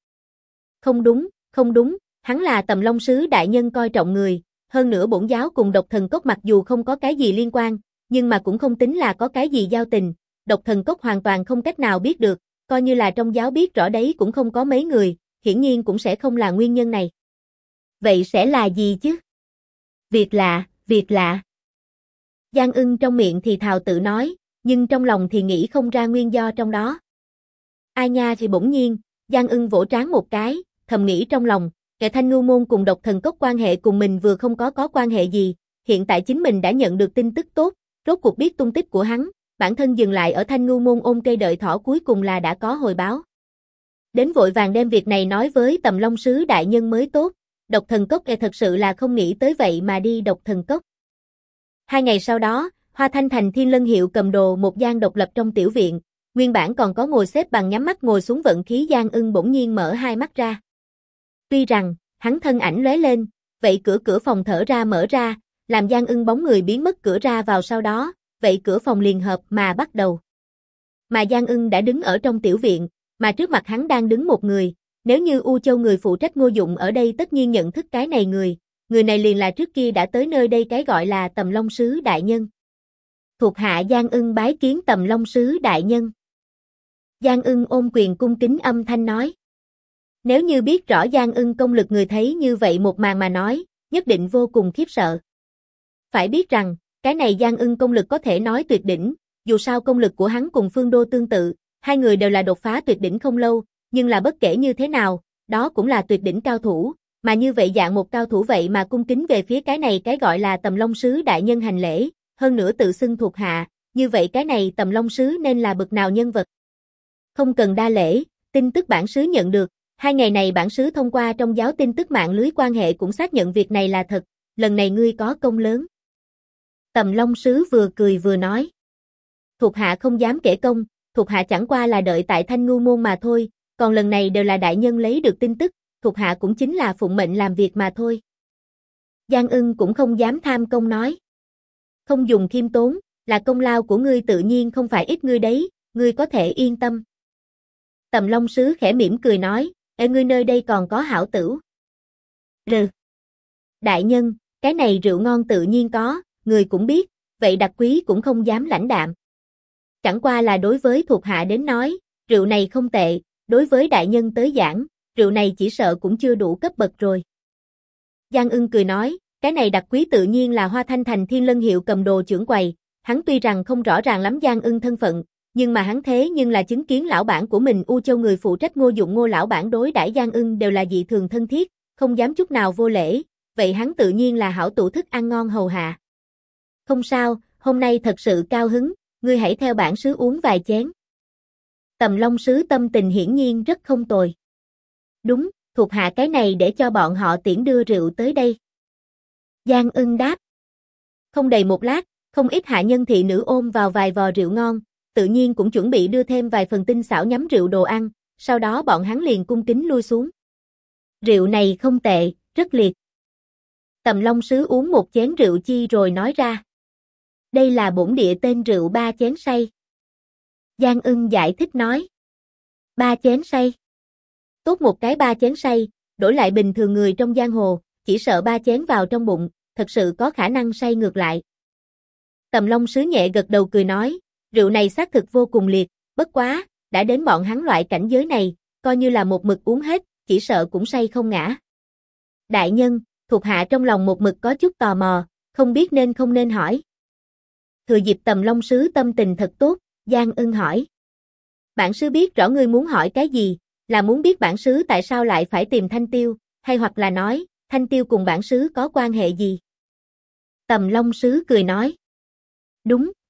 Không đúng, hắn là Tầm Long Sứ đại nhân coi trọng người, hơn nữa bổn giáo cùng độc thần cốc mặc dù không có cái gì liên quan, nhưng mà cũng không tính là có cái gì giao tình, độc thần cốc hoàn toàn không cách nào biết được, coi như là trong giáo biết rõ đấy cũng không có mấy người, hiển nhiên cũng sẽ không là nguyên nhân này. Vậy sẽ là gì chứ? Việc lạ. Giang Ưng trong miệng thì thào tự nói, nhưng trong lòng thì nghĩ không ra nguyên do trong đó. Ai nha thì bỗng nhiên, Giang Ưng vỗ trán một cái, thầm nghĩ trong lòng, kẻ Thanh Ngưu Môn cùng độc thần cốc quan hệ cùng mình vừa không có quan hệ gì, hiện tại chính mình đã nhận được tin tức tốt, rốt cuộc biết tung tích của hắn, bản thân dừng lại ở Thanh Ngưu Môn ôm cây đợi thỏ cuối cùng là đã có hồi báo. Đến vội vàng đem việc này nói với Tầm Long Sứ đại nhân mới tốt, độc thần cốc thật sự là không nghĩ tới vậy mà đi độc thần cốc. 2 ngày sau đó, Hoa Thanh Thành Thiên Lân Hiệu cầm đồ một gian độc lập trong tiểu viện, nguyên bản còn có ngồi xếp bằng nhắm mắt ngồi xuống vận khí Giang Ưng bỗng nhiên mở hai mắt ra. Tuy rằng, hắn thân ảnh lóe lên, vậy cửa phòng thở ra mở ra, làm Giang Ưng bóng người biến mất cửa ra vào sau đó, vậy cửa phòng liền hợp mà bắt đầu. Mà Giang Ưng đã đứng ở trong tiểu viện, mà trước mặt hắn đang đứng một người, nếu như U Châu người phụ trách Ngô Dụng ở đây tất nhiên nhận thức cái này người này liền là trước kia đã tới nơi đây cái gọi là Tầm Long Sứ đại nhân. Thuộc hạ Giang Ưng bái kiến Tầm Long Sứ đại nhân. Giang Ưng ôm quyền cung kính âm thanh nói. Nếu như biết rõ Giang Ưng công lực người thấy như vậy một màn mà nói, nhất định vô cùng khiếp sợ. Phải biết rằng, cái này Giang Ưng công lực có thể nói tuyệt đỉnh, dù sao công lực của hắn cùng Phương Đô tương tự, hai người đều là đột phá tuyệt đỉnh không lâu, nhưng là bất kể như thế nào, đó cũng là tuyệt đỉnh cao thủ, mà như vậy dạng một cao thủ vậy mà cung kính về phía cái này cái gọi là Tầm Long Sứ đại nhân hành lễ, hơn nữa tự xưng thuộc hạ, như vậy cái này Tầm Long Sứ nên là bậc nào nhân vật. Không cần đa lễ, tin tức bản sứ nhận được, 2 ngày này bản sứ thông qua trong giáo tin tức mạng lưới quan hệ cũng xác nhận việc này là thật, lần này ngươi có công lớn. Tầm Long Sứ vừa cười vừa nói. Thuộc hạ không dám kể công, thuộc hạ chẳng qua là đợi tại Thanh Ngưu Môn mà thôi, còn lần này đều là đại nhân lấy được tin tức, thuộc hạ cũng chính là phụng mệnh làm việc mà thôi. Giang Ưng cũng không dám tham công nói. Không dùng khiêm tốn, là công lao của ngươi tự nhiên không phải ít ngươi đấy, ngươi có thể yên tâm. Tầm Long Sứ khẽ mỉm cười nói, ngươi nơi đây còn có hảo tửu. Đại nhân, cái này rượu ngon tự nhiên có, người cũng biết, vậy đặc quý cũng không dám lãnh đạm. Chẳng qua là đối với thuộc hạ đến nói, rượu này không tệ, đối với đại nhân tới giảng, rượu này chỉ sợ cũng chưa đủ cấp bậc rồi. Giang Ưng cười nói, cái này đặc quý tự nhiên là Hoa Thanh Thành Thiên Lân Hiệu cầm đồ trưởng quầy, hắn tuy rằng không rõ ràng lắm Giang Ưng thân phận, nhưng mà hắn thế nhưng là chứng kiến lão bản của mình U Châu người phụ trách Ngô Dụng Ngô lão bản đối đãi Giang Ưng đều là dị thường thân thiết, không dám chút nào vô lễ, vậy hắn tự nhiên là hảo tủ thức ăn ngon hầu hạ. Không sao, hôm nay thật sự cao hứng, ngươi hãy theo bản sứ uống vài chén. Tầm Long Sứ tâm tình hiển nhiên rất không tồi. Đúng, thuộc hạ cái này để cho bọn họ tiễn đưa rượu tới đây. Giang Ưng đáp. Không đầy một lát, không ít hạ nhân thị nữ ôm vào vài vò rượu ngon, tự nhiên cũng chuẩn bị đưa thêm vài phần tinh xảo nhắm rượu đồ ăn, sau đó bọn hắn liền cung kính lui xuống. Rượu này không tệ, rất liệt. Tầm Long Sứ uống một chén rượu chi rồi nói ra. Đây là bổn địa tên rượu 3 chén say. Giang Ưng giải thích nói. 3 chén say. Tốt một cái 3 chén say, đổi lại bình thường người trong giang hồ, chỉ sợ 3 chén vào trong bụng, thật sự có khả năng say ngược lại. Tầm Long Sứ nhẹ gật đầu cười nói, rượu này xác thực vô cùng liệt, bất quá, đã đến bọn hắn loại cảnh giới này, coi như là một mực uống hết, chỉ sợ cũng say không ngã. Đại nhân, thuộc hạ trong lòng một mực có chút tò mò, không biết nên không nên hỏi. Thừa dịp Tầm Long Sứ tâm tình thật tốt, Giang Ưng hỏi. Bản sứ biết rõ ngươi muốn hỏi cái gì, là muốn biết bản sứ tại sao lại phải tìm Thanh Tiêu, hay hoặc là nói, Thanh Tiêu cùng bản sứ có quan hệ gì? Tầm Long Sứ cười nói. Đúng,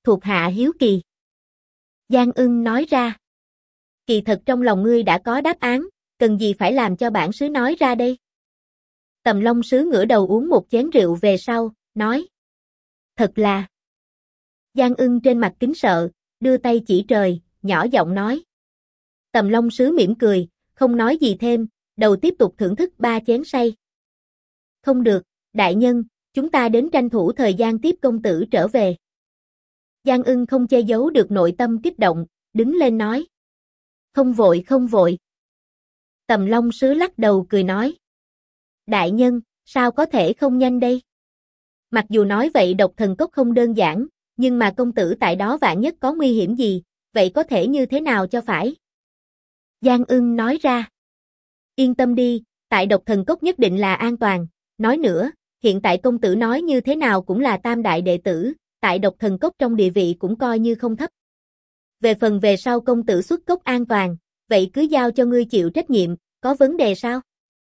Thuộc hạ hiếu kỳ. Giang Ưng nói ra. Kỳ thật trong lòng ngươi đã có đáp án, cần gì phải làm cho bản sứ nói ra đây. Tầm Long sứ ngửa đầu uống một chén rượu về sau, nói. Thật là. Giang Ưng trên mặt kính sợ, đưa tay chỉ trời, nhỏ giọng nói. Tầm Long sứ mỉm cười, không nói gì thêm, đầu tiếp tục thưởng thức 3 chén say. Không được, đại nhân, chúng ta đến tranh thủ thời gian tiếp công tử trở về. Giang Ưng không che giấu được nội tâm kích động, đứng lên nói. Không vội không vội. Tầm Long sứ lắc đầu cười nói. Đại nhân, sao có thể không nhanh đây? Mặc dù nói vậy độc thần cốc không đơn giản, nhưng mà công tử tại đó vạn nhất có nguy hiểm gì, vậy có thể như thế nào cho phải? Giang Ưng nói ra. Yên tâm đi, tại độc thần cốc nhất định là an toàn. Nói nữa, hiện tại công tử nói như thế nào cũng là tam đại đệ tử, tại độc thần cốc trong địa vị cũng coi như không thấp. Về phần về sau công tử xuất cốc an toàn, vậy cứ giao cho ngươi chịu trách nhiệm, có vấn đề sao?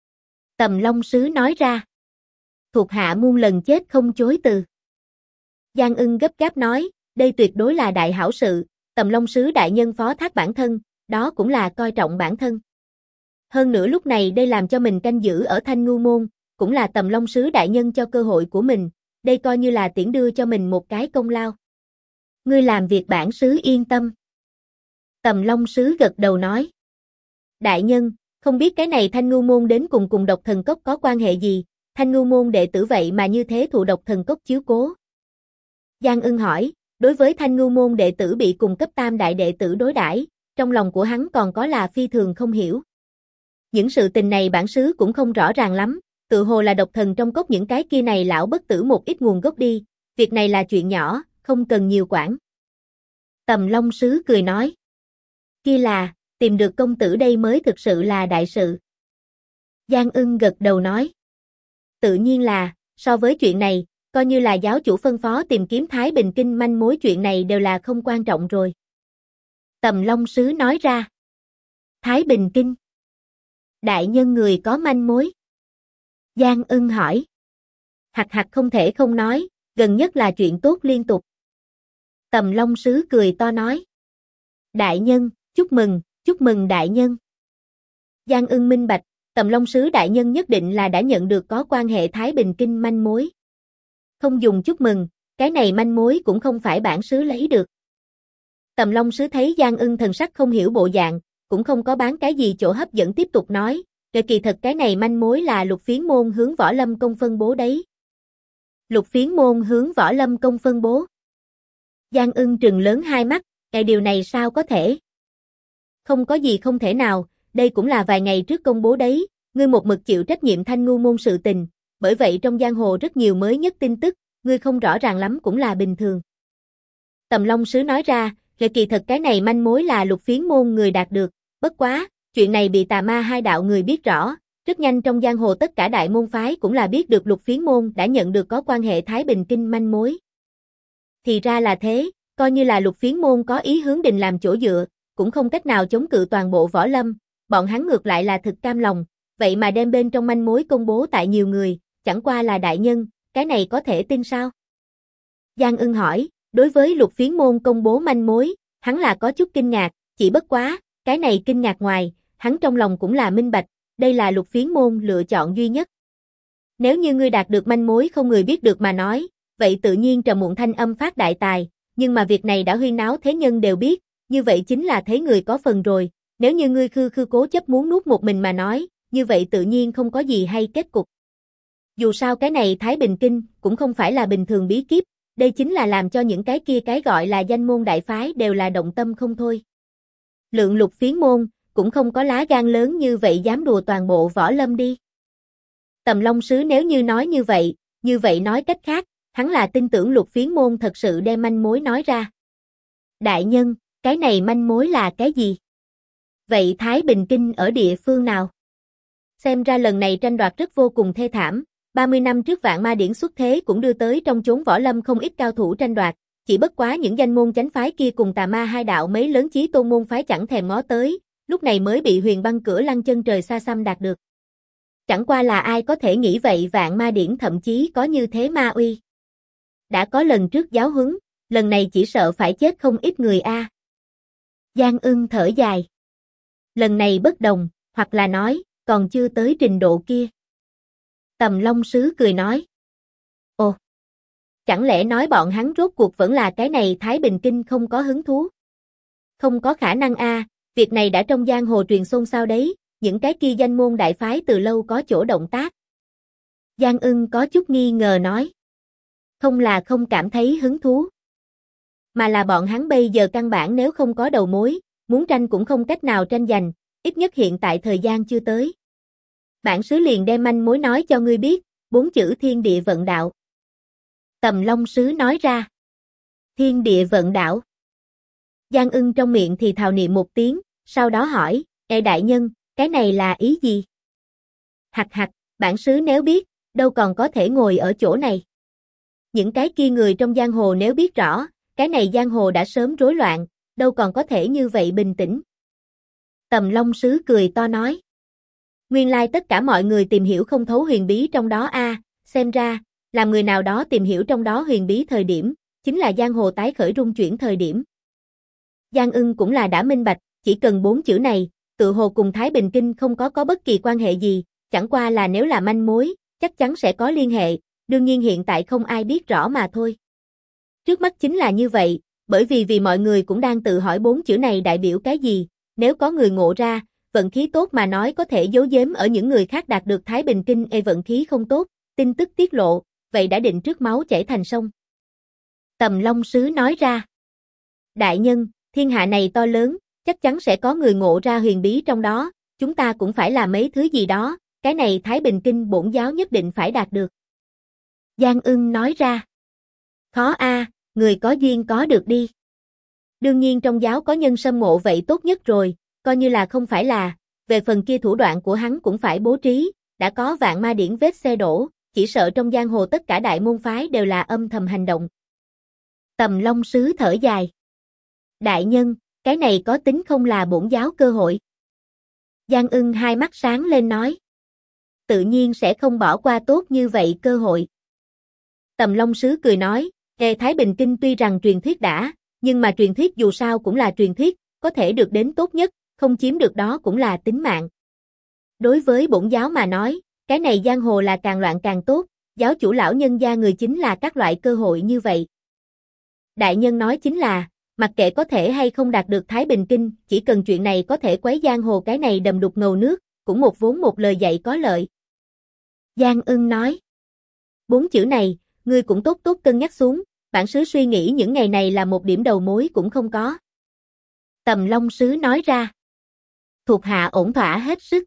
Tầm Long sứ nói ra. Thuộc hạ muôn lần chết không chối từ. Giang Ưng gấp gáp nói, đây tuyệt đối là đại hảo sự, Tầm Long sứ đại nhân phó thác bản thân, đó cũng là coi trọng bản thân. Hơn nữa lúc này đây làm cho mình canh giữ ở Thanh Ngưu Môn, cũng là Tầm Long sứ đại nhân cho cơ hội của mình, đây coi như là tiễn đưa cho mình một cái công lao. Ngươi làm việc bản sứ yên tâm. Tầm Long sứ gật đầu nói. Đại nhân, không biết cái này Thanh Ngưu Môn đến cùng độc thần cốc có quan hệ gì, Thanh Ngưu Môn đệ tử vậy mà như thế thụ độc thần cốc chiếu cố. Giang Ưng hỏi, đối với Thanh Ngưu Môn đệ tử bị cùng cấp tam đại đệ tử đối đãi, trong lòng của hắn còn có là phi thường không hiểu. Những sự tình này bản sứ cũng không rõ ràng lắm, tự hồ là độc thần trong cốc những cái kia này lão bất tử một ít nguồn gốc đi, việc này là chuyện nhỏ, không cần nhiều quản. Tầm Long sứ cười nói. Kia là, tìm được công tử đây mới thực sự là đại sự. Giang Ưng gật đầu nói. Tự nhiên là, so với chuyện này, coi như là giáo chủ phân phó tìm kiếm Thái Bình Kinh manh mối chuyện này đều là không quan trọng rồi. Tầm Long sứ nói ra. Thái Bình Kinh. Đại nhân người có manh mối. Giang Ưng hỏi. Hạc không thể không nói, gần nhất là chuyện tốt liên tục. Tầm Long sứ cười to nói. Đại nhân, chúc mừng đại nhân. Giang Ưng minh bạch, Tầm Long sứ đại nhân nhất định là đã nhận được có quan hệ Thái Bình Kinh manh mối. Không dùng chúc mừng, cái này manh mối cũng không phải bản sứ lấy được. Tầm Long sứ thấy Giang Ưng thần sắc không hiểu bộ dạng, cũng không có bán cái gì chỗ hấp dẫn tiếp tục nói, rồi kỳ thật cái này manh mối là Lục Phiến môn hướng Võ Lâm công phân bố đấy. Lục Phiến môn hướng Võ Lâm công phân bố. Giang Ưng trừng lớn hai mắt, cái điều này sao có thể? Không có gì không thể nào, đây cũng là vài ngày trước công bố đấy, ngươi một mực chịu trách nhiệm Thanh Ngưu môn sự tình, bởi vậy trong giang hồ rất nhiều mới nhất tin tức, ngươi không rõ ràng lắm cũng là bình thường. Tầm Long sứ nói ra, kỳ thật cái này manh mối là Lục Phiến môn người đạt được, bất quá, chuyện này bị Tà Ma hai đạo người biết rõ, rất nhanh trong giang hồ tất cả đại môn phái cũng là biết được Lục Phiến môn đã nhận được có quan hệ Thái Bình Kinh manh mối. Thì ra là thế, coi như là Lục Phiến môn có ý hướng định làm chỗ dựa, cũng không cách nào chống cự toàn bộ Võ Lâm, bọn hắn ngược lại là thực cam lòng, vậy mà đem bên trong manh mối công bố tại nhiều người, chẳng qua là đại nhân, cái này có thể tin sao? Giang Ưng hỏi, đối với Lục Phiến môn công bố manh mối, hắn là có chút kinh ngạc, chỉ bất quá, cái này kinh ngạc ngoài, hắn trong lòng cũng là minh bạch, đây là Lục Phiến môn lựa chọn duy nhất. Nếu như ngươi đạt được manh mối không người biết được mà nói, vậy tự nhiên trầm muộn thanh âm phát đại tài, nhưng mà việc này đã huyên náo thế nhân đều biết, như vậy chính là thế người có phần rồi, nếu như ngươi khư cố chấp muốn nuốt một mình mà nói, như vậy tự nhiên không có gì hay kết cục. Dù sao cái này Thái Bình Kinh cũng không phải là bình thường bí kíp, đây chính là làm cho những cái kia cái gọi là danh môn đại phái đều là động tâm không thôi. Lượng Lục Phiến môn cũng không có lá gan lớn như vậy dám đùa toàn bộ Võ Lâm đi. Tầm Long sứ nếu như nói như vậy nói cách khác, hắn là tin tưởng Lục Phiến môn thật sự đem manh mối nói ra. Đại nhân, cái này manh mối là cái gì? Vậy Thái Bình Kinh ở địa phương nào? Xem ra lần này tranh đoạt rất vô cùng thê thảm, 30 năm trước Vạn Ma Điển xuất thế cũng đưa tới trong chốn Võ Lâm không ít cao thủ tranh đoạt, chỉ bất quá những danh môn chánh phái kia cùng Tà Ma hai đạo mấy lớn chí tôn môn phái chẳng thèm ngó tới, lúc này mới bị Huyền Băng cửa lăng chân trời xa xăm đạt được. Chẳng qua là ai có thể nghĩ vậy Vạn Ma Điển thậm chí có như thế ma uy. Đã có lần trước giáo huấn, lần này chỉ sợ phải chết không ít người a. Giang Ưng thở dài. Lần này bất đồng, hoặc là nói, còn chưa tới trình độ kia. Tầm Long Sứ cười nói. Ồ, chẳng lẽ nói bọn hắn rốt cuộc vẫn là cái này Thái Bình Kinh không có hứng thú? Không có khả năng a, việc này đã trong giang hồ truyền xôn xao đấy, những cái kia danh môn đại phái từ lâu có chỗ động tác. Giang Ưng có chút nghi ngờ nói. Không là không cảm thấy hứng thú, mà là bọn hắn bây giờ căn bản nếu không có đầu mối, muốn tranh cũng không cách nào tranh giành, ít nhất hiện tại thời gian chưa tới. Bản sứ liền đem manh mối nói cho ngươi biết, 4 chữ thiên địa vận đạo. Tầm Long Sứ nói ra. Thiên địa vận đạo. Giang Ưng trong miệng thì thào niệm một tiếng, sau đó hỏi, đại nhân, cái này là ý gì? Hặc hặc, bản sứ nếu biết, đâu còn có thể ngồi ở chỗ này. Những cái kia người trong giang hồ nếu biết rõ, cái này giang hồ đã sớm rối loạn, đâu còn có thể như vậy bình tĩnh. Tầm Long Sứ cười to nói. Nguyên lai tất cả mọi người tìm hiểu không thấu huyền bí trong đó a, xem ra, làm người nào đó tìm hiểu trong đó huyền bí thời điểm, chính là giang hồ tái khởi rung chuyển thời điểm. Giang Ưng cũng là đã minh bạch, chỉ cần 4 chữ này, tự hồ cùng Thái Bình Kinh không có bất kỳ quan hệ gì, chẳng qua là nếu là manh mối, chắc chắn sẽ có liên hệ, đương nhiên hiện tại không ai biết rõ mà thôi. Trước mắt chính là như vậy, bởi vì mọi người cũng đang tự hỏi 4 chữ này đại biểu cái gì, nếu có người ngộ ra, vận khí tốt mà nói có thể giấu giếm ở những người khác đạt được Thái Bình Kinh vận khí không tốt, tin tức tiết lộ, vậy đã định trước máu chảy thành sông. Tầm Long Sứ nói ra. Đại nhân, thiên hạ này to lớn, chắc chắn sẽ có người ngộ ra huyền bí trong đó, chúng ta cũng phải làm mấy thứ gì đó, cái này Thái Bình Kinh bổn giáo nhất định phải đạt được. Giang Ưng nói ra. Khó a, người có duyên có được đi. Đương nhiên trong giáo có nhân sâm ngộ vậy tốt nhất rồi, coi như là không phải là, về phần kia thủ đoạn của hắn cũng phải bố trí, đã có vạn ma điển vết xe đổ, chỉ sợ trong giang hồ tất cả đại môn phái đều là âm thầm hành động. Tầm Long Sứ thở dài. Đại nhân, cái này có tính không là bổn giáo cơ hội? Giang Ưng hai mắt sáng lên nói. Tự nhiên sẽ không bỏ qua tốt như vậy cơ hội. Tầm Long Sứ cười nói, Thái Bình Kinh tuy rằng truyền thuyết đã, nhưng mà truyền thuyết dù sao cũng là truyền thuyết, có thể được đến tốt nhất, không chiếm được đó cũng là tính mạng. Đối với bổn giáo mà nói, cái này giang hồ là càng loạn càng tốt, giáo chủ lão nhân gia người chính là các loại cơ hội như vậy. Đại nhân nói chính là, mặc kệ có thể hay không đạt được Thái Bình Kinh, chỉ cần chuyện này có thể quấy giang hồ cái này đầm đục ngầu nước, cũng một vốn một lời dạy có lợi. Giang Ưng nói. 4 chữ này, ngươi cũng tốt tốt cân nhắc xuống, bản sứ suy nghĩ những ngày này là một điểm đầu mối cũng không có. Tầm Long Sứ nói ra. Thuộc hạ ổn thỏa hết sức.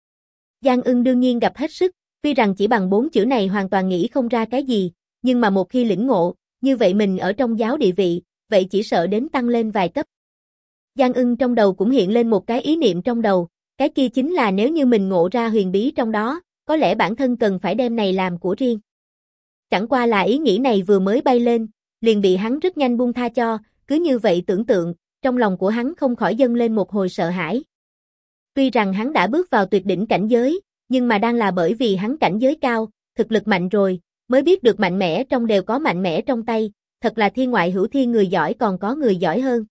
Giang Ưng đương nhiên gặp hết sức, tuy rằng chỉ bằng 4 chữ này hoàn toàn nghĩ không ra cái gì, nhưng mà một khi lĩnh ngộ, như vậy mình ở trong giáo địa vị, vậy chỉ sợ đến tăng lên vài cấp. Giang Ưng trong đầu cũng hiện lên một cái ý niệm trong đầu, cái kia chính là nếu như mình ngộ ra huyền bí trong đó, có lẽ bản thân cần phải đem này làm của riêng. Chẳng qua là ý nghĩ này vừa mới bay lên, liền bị hắn rất nhanh buông tha cho, cứ như vậy tưởng tượng, trong lòng của hắn không khỏi dâng lên một hồi sợ hãi. Tuy rằng hắn đã bước vào tuyệt đỉnh cảnh giới, nhưng mà đang là bởi vì hắn cảnh giới cao, thực lực mạnh rồi, mới biết được mạnh mẽ trong đều có mạnh mẽ trong tay, thật là thiên ngoại hữu thiên, người giỏi còn có người giỏi hơn.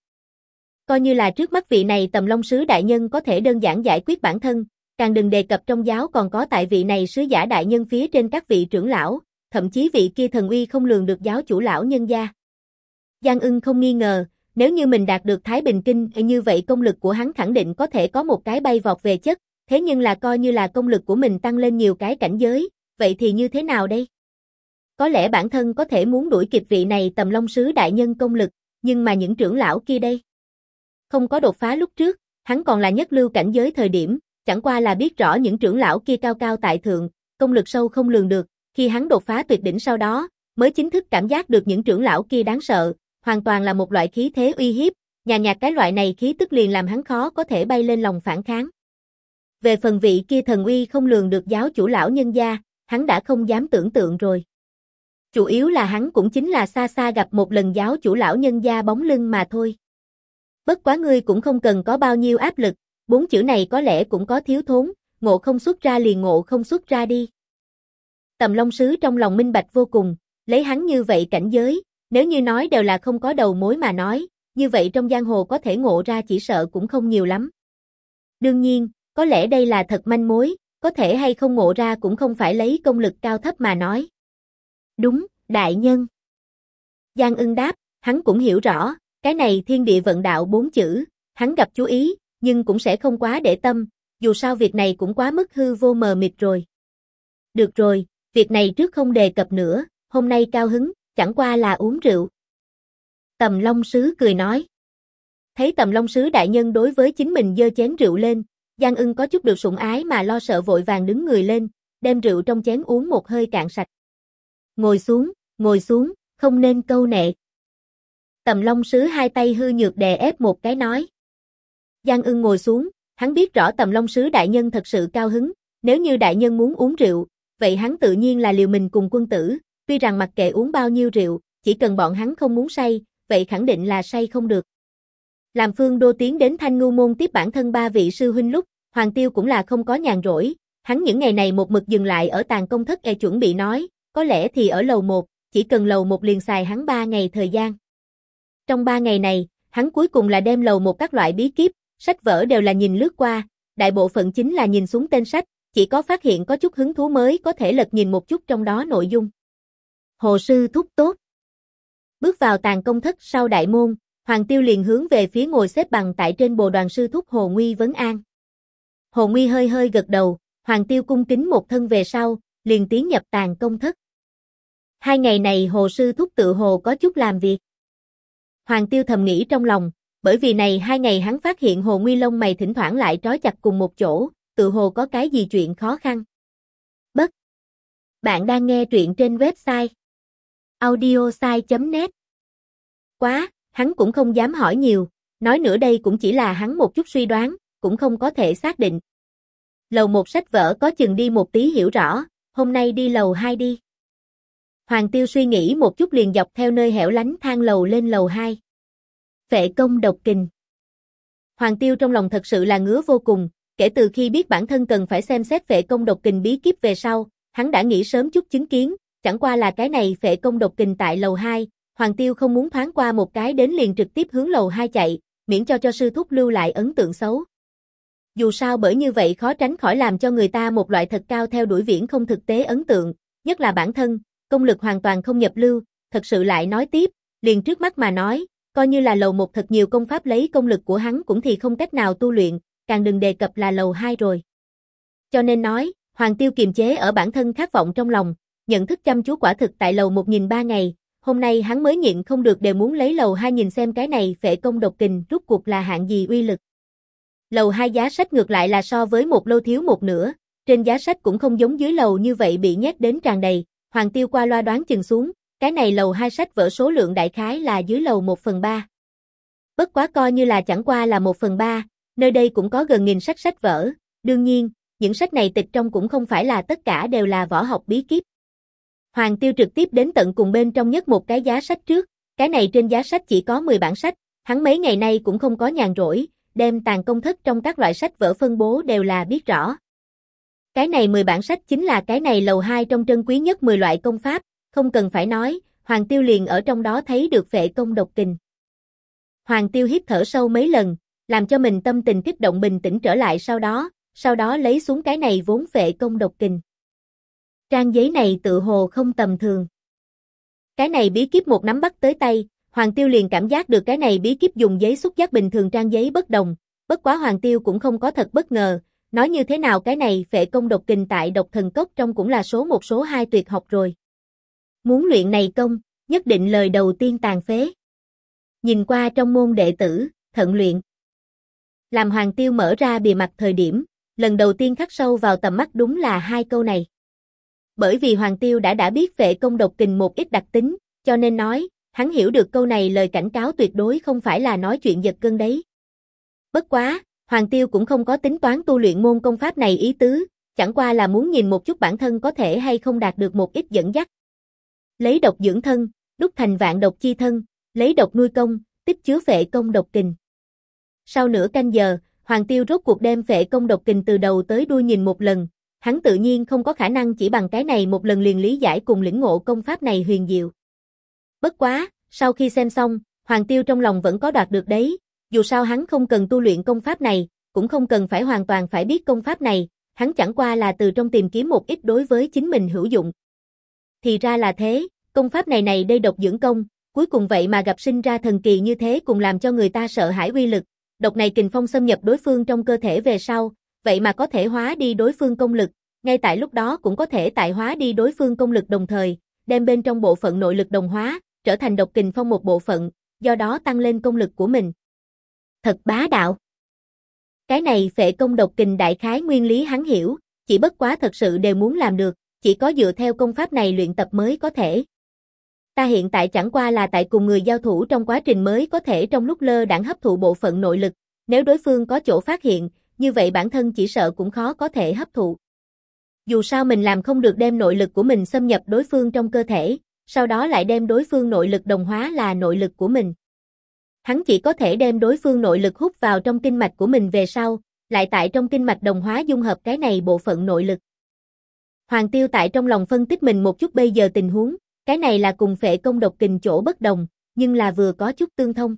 Coi như là trước mắt vị này Tầm Long Sứ đại nhân có thể đơn giản giải quyết bản thân, càng đừng đề cập trong giáo còn có tại vị này sứ giả đại nhân phía trên các vị trưởng lão, thậm chí vị kia thần uy không lường được giáo chủ lão nhân gia. Giang Ưng không nghi ngờ, nếu như mình đạt được Thái Bình Kinh, như vậy công lực của hắn khẳng định có thể có một cái bay vọt về chất, thế nhưng là coi như là công lực của mình tăng lên nhiều cái cảnh giới, vậy thì như thế nào đây? Có lẽ bản thân có thể muốn đuổi kịp vị này Tầm Long Sứ đại nhân công lực, nhưng mà những trưởng lão kia đây? Không có đột phá lúc trước, hắn còn là nhất lưu cảnh giới thời điểm, chẳng qua là biết rõ những trưởng lão kia cao cao tại thượng, công lực sâu không lường được, khi hắn đột phá tuyệt đỉnh sau đó, mới chính thức cảm giác được những trưởng lão kia đáng sợ, hoàn toàn là một loại khí thế uy hiếp, nhàn nhạt cái loại này khí tức liền làm hắn khó có thể bay lên lòng phản kháng. Về phần vị kia thần uy không lường được giáo chủ lão nhân gia, hắn đã không dám tưởng tượng rồi. Chủ yếu là hắn cũng chính là xa xa gặp một lần giáo chủ lão nhân gia bóng lưng mà thôi. Bất quá ngươi cũng không cần có bao nhiêu áp lực, 4 chữ này có lẽ cũng có thiếu thốn, ngộ không xuất ra liền ngộ không xuất ra đi. Tầm Long Sứ trong lòng minh bạch vô cùng, lấy hắn như vậy cảnh giới, Nếu như nói đều là không có đầu mối mà nói, như vậy trong giang hồ có thể ngộ ra chỉ sợ cũng không nhiều lắm. Đương nhiên, có lẽ đây là thật manh mối, có thể hay không ngộ ra cũng không phải lấy công lực cao thấp mà nói. Đúng, đại nhân. Giang Ưng đáp, hắn cũng hiểu rõ, cái này thiên địa vận đạo 4 chữ, hắn gặp chú ý, nhưng cũng sẽ không quá để tâm, dù sao việc này cũng quá mức hư vô mờ mịt rồi. Được rồi, việc này trước không đề cập nữa, hôm nay cao hứng, chẳng qua là uống rượu. Tầm Long Sứ cười nói. Thấy Tầm Long Sứ đại nhân đối với chính mình giơ chén rượu lên, Giang Ưng có chút được sủng ái mà lo sợ vội vàng đứng người lên, đem rượu trong chén uống một hơi cạn sạch. Ngồi xuống, không nên câu nệ. Tầm Long Sứ hai tay hư nhược đè ép một cái nói. Giang Ưng ngồi xuống, hắn biết rõ Tầm Long Sứ đại nhân thật sự cao hứng, nếu như đại nhân muốn uống rượu, vậy hắn tự nhiên là liều mình cùng quân tử, tuy rằng mặc kệ uống bao nhiêu rượu, chỉ cần bọn hắn không muốn say, vậy khẳng định là say không được. Làm Phương Đô tiến đến Thanh Ngưu Môn tiếp bản thân 3 vị sư huynh lúc, Hoàng Tiêu cũng là không có nhàn rỗi, hắn những ngày này một mực dừng lại ở Tàng Công Thất chuẩn bị nói, có lẽ thì ở lầu 1, chỉ cần lầu 1 liền xài hắn 3 ngày thời gian. Trong 3 ngày này, hắn cuối cùng là đem lầu 1 các loại bí kíp, sách vở đều là nhìn lướt qua, đại bộ phận chính là nhìn xuống tên sách, chỉ có phát hiện có chút hứng thú mới có thể lật nhìn một chút trong đó nội dung. Hồ sư thúc tốt. Bước vào Tàng Công Thất sau đại môn, Hoàng Tiêu liền hướng về phía ngồi xếp bằng tại trên bồ đoàn sư thúc Hồ Nguy vấn an. Hồ Nguy hơi hơi gật đầu, Hoàng Tiêu cung kính một thân về sau, liền tiến nhập Tàng Công Thất. 2 ngày này Hồ sư thúc tự hồ có chút làm việc. Hoàng Tiêu thầm nghĩ trong lòng, bởi vì này 2 ngày hắn phát hiện Hồ Nguy lông mày thỉnh thoảng lại trói chặt cùng một chỗ, tự hồ có cái gì chuyện khó khăn. Bạn đang nghe truyện trên website audiosai.net. Quá, hắn cũng không dám hỏi nhiều, nói nữa đây cũng chỉ là hắn một chút suy đoán, cũng không có thể xác định. Lầu 1 sách vở có chừng đi một tí hiểu rõ, hôm nay đi lầu 2 đi. Hoàng Tiêu suy nghĩ một chút liền dọc theo nơi hẻo lánh thang lầu lên lầu 2. Phệ công độc kình. Hoàng Tiêu trong lòng thật sự là ngứa vô cùng, kể từ khi biết bản thân cần phải xem xét phệ công độc kình bí kíp về sau, hắn đã nghĩ sớm chút chứng kiến, chẳng qua là cái này phệ công độc kình tại lầu 2, Hoàng Tiêu không muốn thoáng qua một cái đến liền trực tiếp hướng lầu 2 chạy, miễn cho sư thúc lưu lại ấn tượng xấu. Dù sao bởi như vậy khó tránh khỏi làm cho người ta một loại thật cao theo đuổi viễn không thực tế ấn tượng, nhất là bản thân, công lực hoàn toàn không nhập lưu, thật sự lại nói tiếp, liền trước mắt mà nói, coi như là lầu 1 thật nhiều công pháp lấy công lực của hắn cũng thì không cách nào tu luyện, càng đừng đề cập là lầu 2 rồi. Cho nên nói, Hoàng Tiêu kiềm chế ở bản thân khát vọng trong lòng, nhận thức chăm chú quả thực tại lầu 1 nhìn 3 ngày, hôm nay hắn mới nhịn không được đều muốn lấy lầu 2 nhìn xem cái này phệ công độc kình rút cuộc là hạng gì uy lực. Lầu 2 giá sách ngược lại là so với một lô thiếu một nửa, trên giá sách cũng không giống dưới lầu như vậy bị nhét đến tràn đầy, Hoàng Tiêu qua loa đoán chừng xuống, cái này lầu 2 sách vở số lượng đại khái là dưới lầu 1/3. Bất quá coi như là chẳng qua là 1/3, nơi đây cũng có gần 1000 sách vở, đương nhiên, những sách này tịch trong cũng không phải là tất cả đều là võ học bí kíp. Hoàng Tiêu trực tiếp đến tận cùng bên trong nhất một cái giá sách trước, cái này trên giá sách chỉ có 10 bản sách, hắn mấy ngày nay cũng không có nhàn rỗi, đem Tàng Công Thất trong các loại sách vở phân bố đều là biết rõ. Cái này 10 bản sách chính là cái này lầu 2 trong trân quý nhất 10 loại công pháp, không cần phải nói, Hoàng Tiêu liền ở trong đó thấy được phệ công độc kình. Hoàng Tiêu hít thở sâu mấy lần, làm cho mình tâm tình kích động bình tĩnh trở lại sau đó lấy xuống cái này vốn phệ công độc kình. Trang giấy này tự hồ không tầm thường. Cái này bí kíp một nắm bắt tới tay, Hoàng Tiêu liền cảm giác được cái này bí kíp dùng giấy xúc giác bình thường trang giấy bất đồng, bất quá Hoàng Tiêu cũng không có thật bất ngờ, nói như thế nào cái này phệ công độc kình tại Độc Thần Cốc trong cũng là số 1 số 2 tuyệt học rồi. Muốn luyện này công, nhất định lời đầu tiên tàn phế. Nhìn qua trong môn đệ tử, thận luyện. Làm Hoàng Tiêu mở ra bìa mặt thời điểm, lần đầu tiên khắc sâu vào tầm mắt đúng là 2 câu này. Bởi vì Hoàng Tiêu đã biết phệ công độc kình một ít đặc tính, cho nên nói, hắn hiểu được câu này lời cảnh cáo tuyệt đối không phải là nói chuyện giật gân đấy. Bất quá, Hoàng Tiêu cũng không có tính toán tu luyện môn công pháp này ý tứ, chẳng qua là muốn nhìn một chút bản thân có thể hay không đạt được một ít dẫn dắt. Lấy độc dưỡng thân, đúc thành vạn độc chi thân, lấy độc nuôi công, tích chứa phệ công độc kình. Sau nửa canh giờ, Hoàng Tiêu rốt cuộc đem phệ công độc kình từ đầu tới đuôi nhìn một lần, hắn tự nhiên không có khả năng chỉ bằng cái này một lần liền lý giải cùng lĩnh ngộ công pháp này huyền diệu. Bất quá, Sau khi xem xong, Hoàng Tiêu trong lòng vẫn có đoạt được đấy, dù sao hắn không cần tu luyện công pháp này, cũng không cần phải hoàn toàn phải biết công pháp này, hắn chẳng qua là từ trong tìm kiếm một ít đối với chính mình hữu dụng. Thì ra là thế, công pháp này đây độc dưỡng công, cuối cùng vậy mà gặp sinh ra thần kỳ như thế cùng làm cho người ta sợ hãi uy lực, độc này kình phong xâm nhập đối phương trong cơ thể về sau, vậy mà có thể hóa đi đối phương công lực, ngay tại lúc đó cũng có thể tại hóa đi đối phương công lực đồng thời, đem bên trong bộ phận nội lực đồng hóa, trở thành độc kình phong một bộ phận, do đó tăng lên công lực của mình. Thật bá đạo. Cái này phệ công độc kình đại khái nguyên lý hắn hiểu, chỉ bất quá thật sự đều muốn làm được, chỉ có dựa theo công pháp này luyện tập mới có thể. Ta hiện tại chẳng qua là tại cùng người giao thủ trong quá trình mới có thể trong lúc lơ đãng hấp thụ bộ phận nội lực, nếu đối phương có chỗ phát hiện, như vậy bản thân chỉ sợ cũng khó có thể hấp thụ. Dù sao mình làm không được đem nội lực của mình xâm nhập đối phương trong cơ thể, sau đó lại đem đối phương nội lực đồng hóa là nội lực của mình. Hắn chỉ có thể đem đối phương nội lực hút vào trong kinh mạch của mình về sau, lại tại trong kinh mạch đồng hóa dung hợp cái này bộ phận nội lực. Hoàng Tiêu tại trong lòng phân tích mình một chút bây giờ tình huống, cái này là cùng phệ công độc kình chỗ bất đồng, nhưng là vừa có chút tương thông.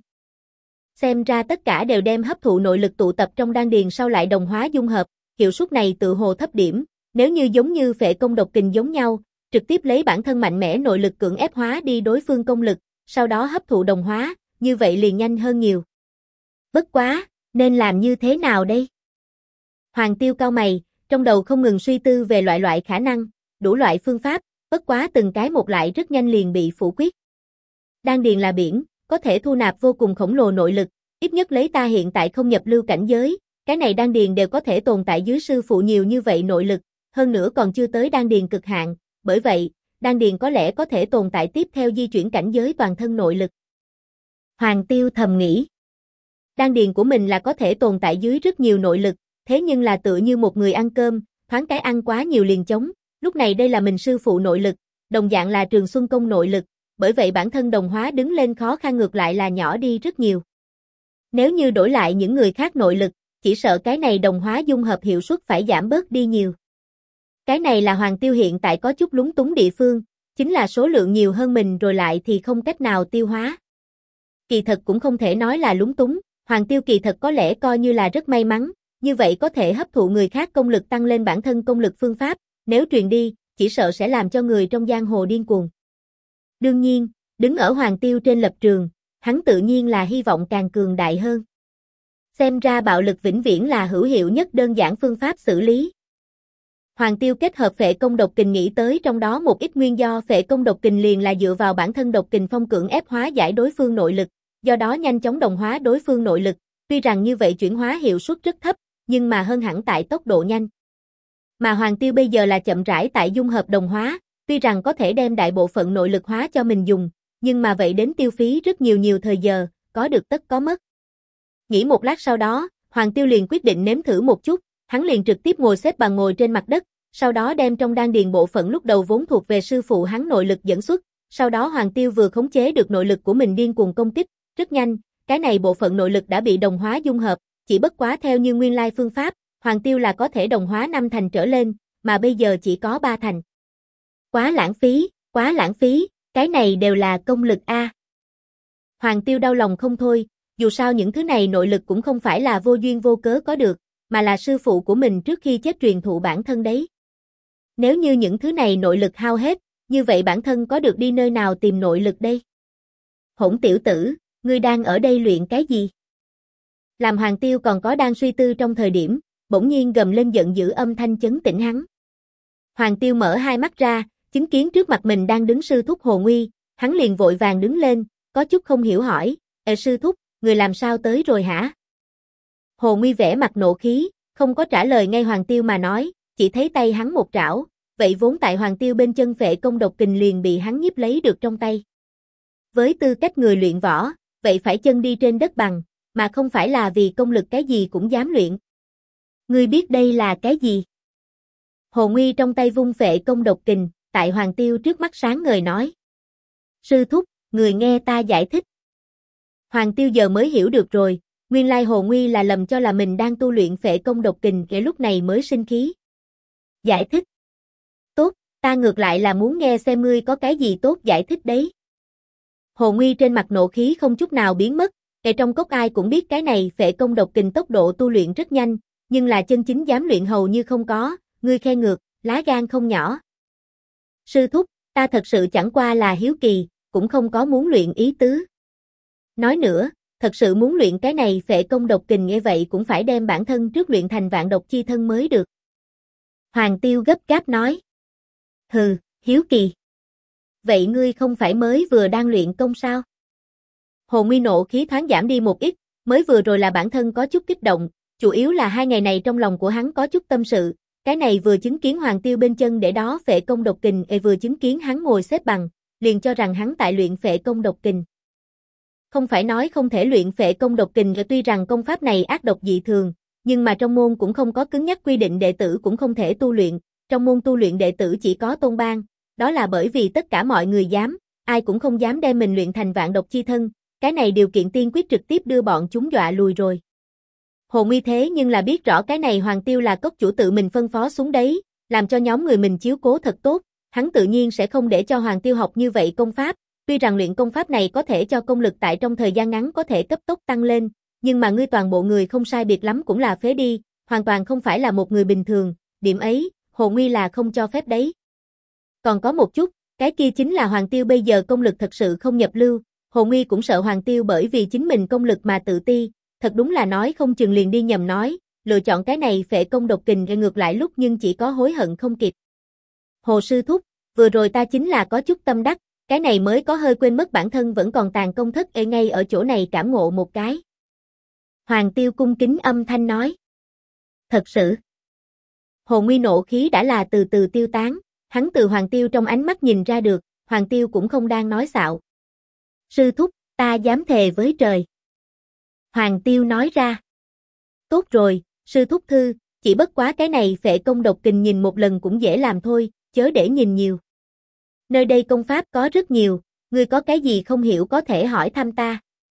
Xem ra tất cả đều đem hấp thụ nội lực tụ tập trong đan điền sau lại đồng hóa dung hợp, hiệu suất này tự hồ thấp điểm, nếu như giống như phệ công độc kình giống nhau, trực tiếp lấy bản thân mạnh mẽ nội lực cưỡng ép hóa đi đối phương công lực, sau đó hấp thụ đồng hóa, như vậy liền nhanh hơn nhiều. Bất quá, nên làm như thế nào đây? Hoàng Tiêu cau mày, trong đầu không ngừng suy tư về loại khả năng, đủ loại phương pháp, bất quá từng cái một lại rất nhanh liền bị phủ quyết. Đan điền là biển, có thể thu nạp vô cùng khổng lồ nội lực, ít nhất lấy ta hiện tại không nhập lưu cảnh giới, cái này đan điền đều có thể tồn tại dưới sư phụ nhiều như vậy nội lực, hơn nữa còn chưa tới đan điền cực hạn, bởi vậy, đan điền có lẽ có thể tồn tại tiếp theo di chuyển cảnh giới toàn thân nội lực. Hoàng Tiêu thầm nghĩ, đan điền của mình là có thể tồn tại dưới rất nhiều nội lực, thế nhưng là tựa như một người ăn cơm, thoáng cái ăn quá nhiều liền chống, lúc này đây là mình sư phụ nội lực, đồng dạng là Trường Xuân Công nội lực, bởi vậy bản thân đồng hóa đứng lên khó khăn ngược lại là nhỏ đi rất nhiều. Nếu như đổi lại những người khác nội lực, chỉ sợ cái này đồng hóa dung hợp hiệu suất phải giảm bớt đi nhiều. Cái này là Hoàng Tiêu hiện tại có chút lúng túng địa phương, chính là số lượng nhiều hơn mình rồi lại thì không cách nào tiêu hóa. Kỳ thật cũng không thể nói là lúng túng, Hoàng Tiêu kỳ thật có lẽ coi như là rất may mắn, như vậy có thể hấp thụ người khác công lực tăng lên bản thân công lực phương pháp, nếu truyền đi, chỉ sợ sẽ làm cho người trong giang hồ điên cuồng. Đương nhiên, đứng ở Hoàng Tiêu trên lập trường, hắn tự nhiên là hy vọng càng cường đại hơn. Xem ra bạo lực vĩnh viễn là hữu hiệu nhất đơn giản phương pháp xử lý. Hoàng Tiêu kết hợp phệ công độc kình nghĩ tới trong đó một ít nguyên do phệ công độc kình liền là dựa vào bản thân độc kình phong cưỡng ép hóa giải đối phương nội lực, do đó nhanh chóng đồng hóa đối phương nội lực, tuy rằng như vậy chuyển hóa hiệu suất rất thấp, nhưng mà hơn hẳn tại tốc độ nhanh. Mà Hoàng Tiêu bây giờ là chậm rãi tại dung hợp đồng hóa, tuy rằng có thể đem đại bộ phận nội lực hóa cho mình dùng, nhưng mà vậy đến tiêu phí rất nhiều thời giờ, có được tất có mất. Nghĩ một lát sau đó, Hoàng Tiêu liền quyết định nếm thử một chút, hắn liền trực tiếp ngồi xếp bằng ngồi trên mặt đất, sau đó đem trong đan điền bộ phận lúc đầu vốn thuộc về sư phụ hắn nội lực dẫn xuất, sau đó Hoàng Tiêu vừa khống chế được nội lực của mình điên cuồng công kích, rất nhanh, cái này bộ phận nội lực đã bị đồng hóa dung hợp, chỉ bất quá theo như nguyên lai phương pháp, Hoàng Tiêu là có thể đồng hóa 5 thành trở lên, mà bây giờ chỉ có 3 thành. Quá lãng phí, cái này đều là công lực a. Hoàng Tiêu đau lòng không thôi, dù sao những thứ này nội lực cũng không phải là vô duyên vô cớ có được, mà là sư phụ của mình trước khi chết truyền thụ bản thân đấy. Nếu như những thứ này nội lực hao hết, như vậy bản thân có được đi nơi nào tìm nội lực đây? Hỗn tiểu tử, ngươi đang ở đây luyện cái gì? Làm Hoàng Tiêu còn có đang suy tư trong thời điểm, bỗng nhiên gầm lên giận dữ âm thanh chấn tỉnh hắn. Hoàng Tiêu mở hai mắt ra, chứng kiến trước mặt mình đang đứng sư thúc Hồ Nguy, hắn liền vội vàng đứng lên, có chút không hiểu hỏi, sư thúc, người làm sao tới rồi hả? Hồ Nguy vẻ mặt nộ khí, không có trả lời ngay Hoàng Tiêu mà nói, chỉ thấy tay hắn một trảo, vậy vốn tại Hoàng Tiêu bên chân phệ công độc kình liền bị hắn nhiếp lấy được trong tay. Với tư cách người luyện võ, vậy phải chân đi trên đất bằng, mà không phải là vì công lực cái gì cũng dám luyện. Ngươi biết đây là cái gì? Hồ Nguy trong tay vung phệ công độc kình, tại Hoàng Tiêu trước mắt sáng ngời nói. Sư thúc, người nghe ta giải thích. Hoàng Tiêu giờ mới hiểu được rồi, nguyên lai Hồ Nguy là lầm cho là mình đang tu luyện phệ công độc kình kể lúc này mới sinh khí. Giải thích. Tốt, ta ngược lại là muốn nghe xem ngươi có cái gì tốt giải thích đấy. Hồ Nguy trên mặt nộ khí không chút nào biến mất, trong cốc ai cũng biết cái này phệ công độc kình tốc độ tu luyện rất nhanh, nhưng là chân chính dám luyện hầu như không có, ngươi khen ngược, lá gan không nhỏ. Sư thúc, ta thật sự chẳng qua là hiếu kỳ, cũng không có muốn luyện ý tứ. Nói nữa, thật sự muốn luyện cái này phệ công độc kình nghe vậy cũng phải đem bản thân trước luyện thành vạn độc chi thân mới được. Hoàng Tiêu gấp gáp nói. Hừ, hiếu kỳ. Vậy ngươi không phải mới vừa đang luyện công sao? Hồ Nguy nộ khí thoáng giảm đi một ít, mới vừa rồi là bản thân có chút kích động, chủ yếu là 2 ngày này trong lòng của hắn có chút tâm sự, cái này vừa chứng kiến Hoàng Tiêu bên chân để đó phệ công độc kình, vừa chứng kiến hắn ngồi xếp bằng, liền cho rằng hắn tại luyện phệ công độc kình. Không phải nói không thể luyện phệ công độc kình, tuy rằng công pháp này ác độc dị thường, nhưng mà trong môn cũng không có cứng nhắc quy định đệ tử cũng không thể tu luyện, trong môn tu luyện đệ tử chỉ có tôn bang, đó là bởi vì tất cả mọi người dám, ai cũng không dám đem mình luyện thành vạn độc chi thân, cái này điều kiện tiên quyết trực tiếp đưa bọn chúng dọa lùi rồi. Hồ Nguy thế nhưng là biết rõ cái này Hoàng Tiêu là cốc chủ tự mình phân phó xuống đấy, làm cho nhóm người mình chiếu cố thật tốt, hắn tự nhiên sẽ không để cho Hoàng Tiêu học như vậy công pháp, tuy rằng luyện công pháp này có thể cho công lực tại trong thời gian ngắn có thể cấp tốc tăng lên, nhưng mà ngươi toàn bộ người không sai biệt lắm cũng là phế đi, hoàn toàn không phải là một người bình thường, điểm ấy, Hồ Nguy là không cho phép đấy. Còn có một chút, cái kia chính là Hoàng Tiêu bây giờ công lực thật sự không nhập lưu, Hồ Nguy cũng sợ Hoàng Tiêu bởi vì chính mình công lực mà tự ti, thật đúng là nói không chừng liền đi nhầm nói, lựa chọn cái này phệ công độc kình ngược lại lúc nhưng chỉ có hối hận không kịp. Hồ sư thúc, vừa rồi ta chính là có chút tâm đắc, cái này mới có hơi quên mất bản thân vẫn còn tàn công thất ngay ở chỗ này cảm ngộ một cái. Hoàng Tiêu cung kính âm thanh nói. Thật sự. Hồ Nguy nộ khí đã là từ từ tiêu tán, hắn từ Hoàng Tiêu trong ánh mắt nhìn ra được, Hoàng Tiêu cũng không đang nói xạo. Sư thúc, ta dám thề với trời. Hoàng Tiêu nói ra. Tốt rồi, sư thúc thư, chỉ bất quá cái này phệ công độc kình nhìn một lần cũng dễ làm thôi, chớ để nhìn nhiều. Nơi đây công pháp có rất nhiều, ngươi có cái gì không hiểu có thể hỏi thăm ta.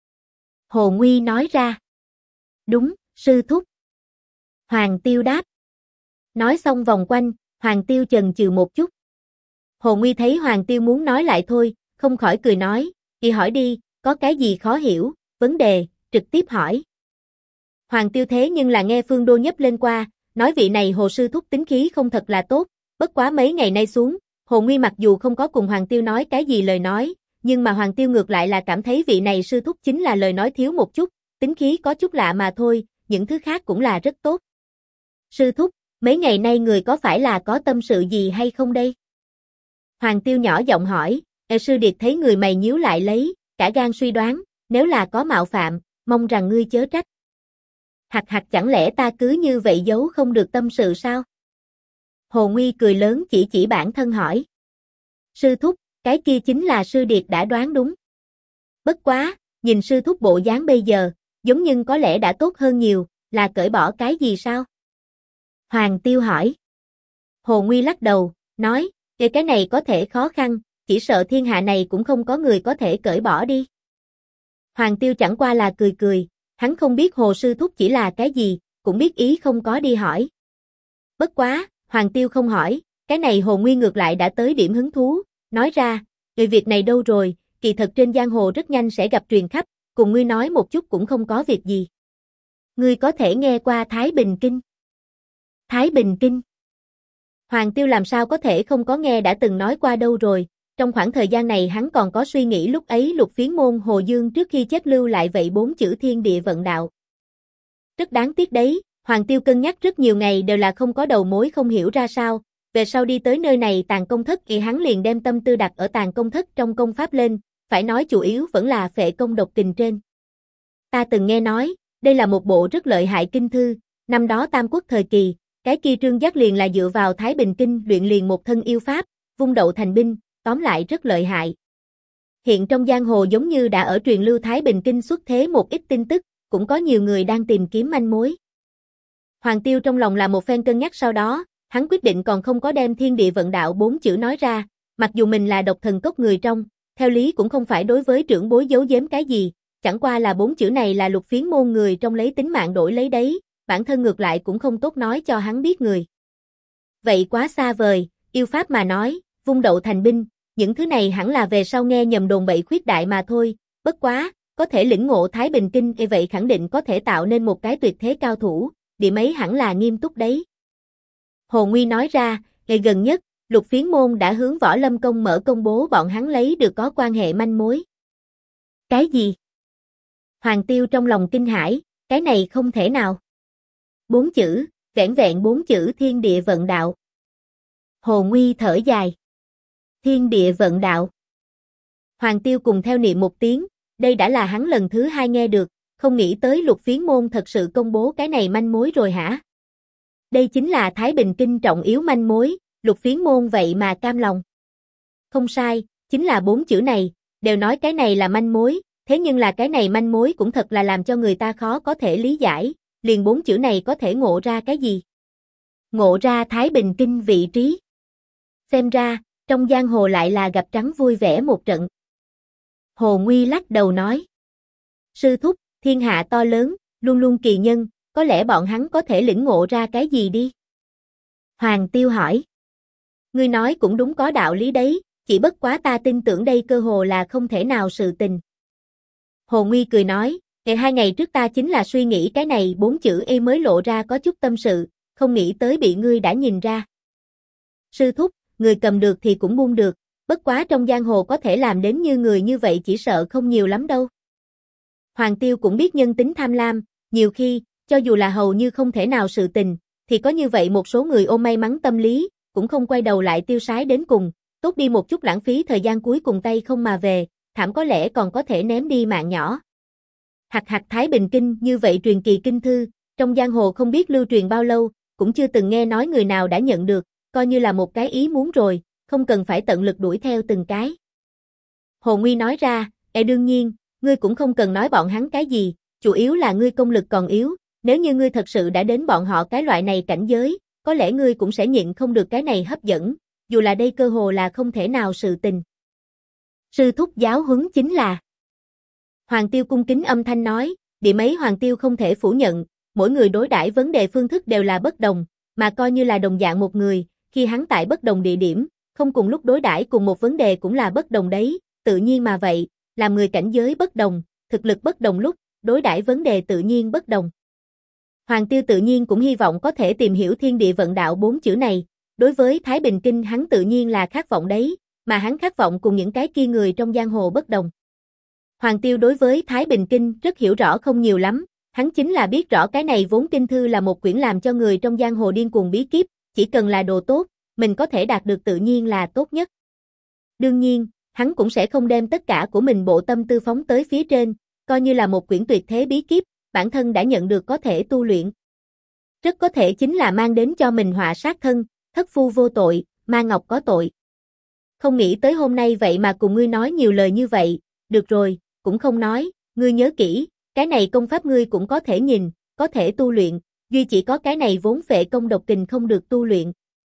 Hồ Nguy nói ra. Đúng, sư thúc. Hoàng Tiêu đáp. Nói xong vòng quanh, Hoàng Tiêu chần chừ một chút. Hồ Nguy thấy Hoàng Tiêu muốn nói lại thôi, không khỏi cười nói, đi hỏi đi, có cái gì khó hiểu, vấn đề, trực tiếp hỏi. Hoàng Tiêu thế nhưng là nghe Phương Đô nhấp lên qua, nói vị này Hồ sư thúc tính khí không thật là tốt, bất quá mấy ngày nay xuống, Hồ Nguy mặc dù không có cùng Hoàng Tiêu nói cái gì lời nói, nhưng mà Hoàng Tiêu ngược lại là cảm thấy vị này sư thúc chính là lời nói thiếu một chút, tính khí có chút lạ mà thôi, những thứ khác cũng là rất tốt. Sư thúc, mấy ngày nay người có phải là có tâm sự gì hay không đây? Hoàng Tiêu nhỏ giọng hỏi, sư điệt thấy người mày nhíu lại lấy, cả gan suy đoán, nếu là có mạo phạm, mong rằng ngươi chớ trách. Hặc hặc chẳng lẽ ta cứ như vậy giấu không được tâm sự sao? Hồ Nguy cười lớn chỉ bản thân hỏi. Sư thúc, cái kia chính là sư điệt đã đoán đúng. Bất quá, nhìn sư thúc bộ dáng bây giờ, giống như có lẽ đã tốt hơn nhiều, là cởi bỏ cái gì sao? Hoàng Tiêu hỏi. Hồ Nguy lắc đầu, nói, cái này có thể khó khăn, chỉ sợ thiên hạ này cũng không có người có thể cởi bỏ đi. Hoàng Tiêu chẳng qua là cười cười, hắn không biết Hồ sư thúc chỉ là cái gì, cũng biết ý không có đi hỏi. Bất quá, Hoàng Tiêu không hỏi, cái này Hồ Nguy ngược lại đã tới điểm hứng thú, nói ra, người việc này đâu rồi, kỳ thật trên giang hồ rất nhanh sẽ gặp truyền khắp, cùng ngươi nói một chút cũng không có việc gì. Ngươi có thể nghe qua Thái Bình Kinh. Thái Bình Kinh. Hoàng Tiêu làm sao có thể không có nghe đã từng nói qua đâu rồi, trong khoảng thời gian này hắn còn có suy nghĩ lúc ấy Lục Phiến môn Hồ Dương trước khi chết lưu lại vậy 4 chữ thiên địa vận đạo. Rất đáng tiếc đấy, Hoàng Tiêu cân nhắc rất nhiều ngày đều là không có đầu mối không hiểu ra sao, về sau đi tới nơi này Tàng Công Thất thì hắn liền đem tâm tư đặt ở Tàng Công Thất trong công pháp lên, phải nói chủ yếu vẫn là phệ công độc kình trên. Ta từng nghe nói, đây là một bộ rất lợi hại kinh thư, năm đó Tam Quốc thời kỳ, cái kia Trương Giác liền là dựa vào Thái Bình Kinh luyện liền một thân yêu pháp, vung đậu thành binh, tóm lại rất lợi hại. Hiện trong giang hồ giống như đã ở truyền lưu Thái Bình Kinh xuất thế một ít tin tức, cũng có nhiều người đang tìm kiếm manh mối. Hoàng Tiêu trong lòng là một phen cân nhắc sau đó, hắn quyết định còn không có đem thiên địa vận đạo 4 chữ nói ra, mặc dù mình là độc thần cốc người trong, theo lý cũng không phải đối với trưởng bối giấu giếm cái gì, chẳng qua là 4 chữ này là Lục Phiến môn người trong lấy tính mạng đổi lấy đấy, bản thân ngược lại cũng không tốt nói cho hắn biết người. Vậy quá xa vời, yêu pháp mà nói, vung đậu thành binh, những thứ này hẳn là về sau nghe nhầm đồn bậy khuyết đại mà thôi, bất quá, có thể lĩnh ngộ Thái Bình Kinh vậy khẳng định có thể tạo nên một cái tuyệt thế cao thủ, điểm ấy hẳn là nghiêm túc đấy. Hồ Nguy nói ra, ngày gần nhất, Lục Phiến môn đã hướng Võ Lâm Công mở công bố bọn hắn lấy được có quan hệ manh mối. Cái gì? Hoàng Tiêu trong lòng kinh hãi, cái này không thể nào. 4 chữ, vẻn vẹn 4 chữ thiên địa vận đạo. Hồ Nguy thở dài. Thiên địa vận đạo. Hoàng Tiêu cùng theo niệm một tiếng, đây đã là hắn lần thứ 2 nghe được, không nghĩ tới Lục Phiến môn thật sự công bố cái này manh mối rồi hả? Đây chính là Thái Bình Kinh trọng yếu manh mối, Lục Phiến môn vậy mà cam lòng. Không sai, chính là 4 chữ này, đều nói cái này là manh mối, thế nhưng là cái này manh mối cũng thật là làm cho người ta khó có thể lý giải, liền 4 chữ này có thể ngộ ra cái gì? Ngộ ra Thái Bình Kinh vị trí. Xem ra, trong giang hồ lại là gặp trắng vui vẻ một trận. Hồ Nguy lắc đầu nói. Sư thúc, thiên hạ to lớn, luôn luôn kỳ nhân, có lẽ bọn hắn có thể lĩnh ngộ ra cái gì đi? Hoàng Tiêu hỏi. Ngươi nói cũng đúng có đạo lý đấy, chỉ bất quá ta tin tưởng đây cơ hồ là không thể nào sự tình. Hồ Nguy cười nói, ngày 2 ngày trước ta chính là suy nghĩ cái này 4 chữ y mới lộ ra có chút tâm sự, không nghĩ tới bị ngươi đã nhìn ra. Sư thúc, người cầm được thì cũng buông được, bất quá trong giang hồ có thể làm đến như người như vậy chỉ sợ không nhiều lắm đâu. Hoàng Tiêu cũng biết nhân tính tham lam, nhiều khi, cho dù là hầu như không thể nào sự tình, thì có như vậy một số người ôm may mắn tâm lý, cũng không quay đầu lại tiêu sái đến cùng, tốt đi một chút lãng phí thời gian cuối cùng tay không mà về, thảm có lẽ còn có thể ném đi mạng nhỏ. Hặc hặc Thái Bình Kinh như vậy truyền kỳ kinh thư, trong giang hồ không biết lưu truyền bao lâu, cũng chưa từng nghe nói người nào đã nhận được, coi như là một cái ý muốn rồi, không cần phải tận lực đuổi theo từng cái. Hồ Nguy nói ra, đương nhiên, ngươi cũng không cần nói bọn hắn cái gì, chủ yếu là ngươi công lực còn yếu, nếu như ngươi thật sự đã đến bọn họ cái loại này cảnh giới, có lẽ ngươi cũng sẽ nhịn không được cái này hấp dẫn, dù là đây cơ hồ là không thể nào sự tình. Sư thúc giáo huấn chính là. Hoàng Tiêu cung kính âm thanh nói, điểm ấy Hoàng Tiêu không thể phủ nhận, mỗi người đối đãi vấn đề phương thức đều là bất đồng, mà coi như là đồng dạng một người, khi hắn tại bất đồng địa điểm, không cùng lúc đối đãi cùng một vấn đề cũng là bất đồng đấy, tự nhiên mà vậy, làm người cảnh giới bất đồng, thực lực bất đồng lúc, đối đãi vấn đề tự nhiên bất đồng. Hoàng Tiêu tự nhiên cũng hy vọng có thể tìm hiểu thiên địa vận đạo 4 chữ này, đối với Thái Bình Kinh hắn tự nhiên là khát vọng đấy, mà hắn khát vọng cùng những cái kia người trong giang hồ bất đồng. Hoàng Tiêu đối với Thái Bình Kinh rất hiểu rõ không nhiều lắm, hắn chính là biết rõ cái này vốn kinh thư là một quyển làm cho người trong giang hồ điên cuồng bí kíp, chỉ cần là đồ tốt, mình có thể đạt được tự nhiên là tốt nhất. Đương nhiên, hắn cũng sẽ không đem tất cả của mình bộ tâm tư phóng tới phía trên, coi như là một quyển tuyệt thế bí kíp, bản thân đã nhận được có thể tu luyện. Rất có thể chính là mang đến cho mình họa sát thân, thất phu vô tội, ma ngọc có tội. Không nghĩ tới hôm nay vậy mà cùng ngươi nói nhiều lời như vậy, được rồi, cũng không nói, ngươi nhớ kỹ, cái này công pháp ngươi cũng có thể nhìn, có thể tu luyện, duy chỉ có cái này vốn phệ công độc kình không được tu luyện.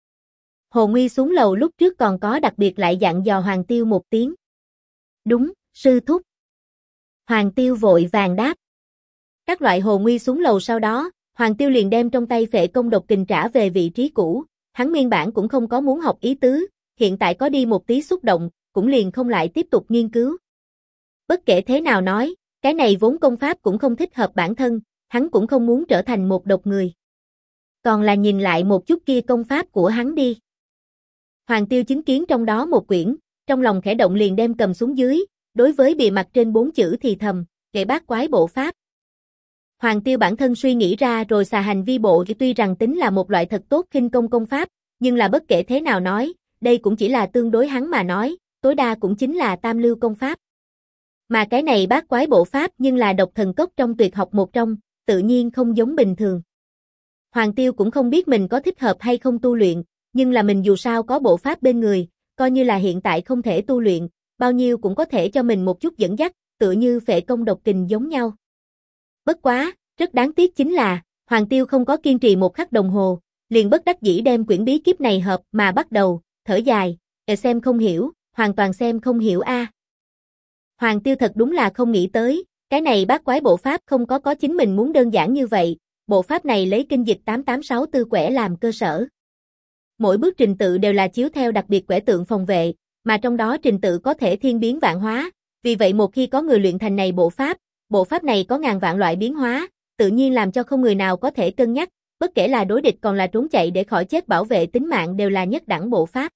Hồ Nguy xuống lầu lúc trước còn có đặc biệt lại dặn dò Hoàng Tiêu một tiếng. Đúng, sư thúc. Hoàng Tiêu vội vàng đáp. Các loại Hồ Nguy xuống lầu sau đó, Hoàng Tiêu liền đem trong tay phệ công độc kình trả về vị trí cũ, hắn nguyên bản cũng không có muốn học ý tứ, hiện tại có đi một tí xúc động, cũng liền không lại tiếp tục nghiên cứu. Bất kể thế nào nói, cái này vốn công pháp cũng không thích hợp bản thân, hắn cũng không muốn trở thành một độc người. Còn là nhìn lại một chút kia công pháp của hắn đi. Hoàng Tiêu chứng kiến trong đó một quyển, trong lòng khẽ động liền đem cầm xuống dưới, đối với bìa mặt trên 4 chữ thì thầm, Kệ Bát Quái Bộ Pháp. Hoàng Tiêu bản thân suy nghĩ ra rồi xà hành vi bộ tuy rằng tính là một loại thật tốt khinh công công pháp, nhưng là bất kể thế nào nói, đây cũng chỉ là tương đối hắn mà nói, tối đa cũng chính là tam lưu công pháp. Mà cái này Bát Quái Bộ Pháp nhưng là độc thần cốc trong tuyệt học một trong, tự nhiên không giống bình thường. Hoàng Tiêu cũng không biết mình có thích hợp hay không tu luyện, nhưng là mình dù sao có bộ pháp bên người, coi như là hiện tại không thể tu luyện, bao nhiêu cũng có thể cho mình một chút dẫn dắt, tựa như phệ công độc kình giống nhau. Bất quá, rất đáng tiếc chính là, Hoàng Tiêu không có kiên trì một khắc đồng hồ, liền bất đắc dĩ đem quyển bí kíp này hợp mà bắt đầu, thở dài, xem không hiểu, hoàn toàn xem không hiểu a. Hoàng Tiêu thật đúng là không nghĩ tới, cái này Bát Quái Bộ Pháp không có chính mình muốn đơn giản như vậy, bộ pháp này lấy kinh dịch 8864 quẻ làm cơ sở. Mỗi bước trình tự đều là chiếu theo đặc biệt quẻ tượng phòng vệ, mà trong đó trình tự có thể thiên biến vạn hóa, vì vậy một khi có người luyện thành này bộ pháp này có ngàn vạn loại biến hóa, tự nhiên làm cho không người nào có thể cân nhắc, bất kể là đối địch còn là trốn chạy để khỏi chết bảo vệ tính mạng đều là nhất đẳng bộ pháp.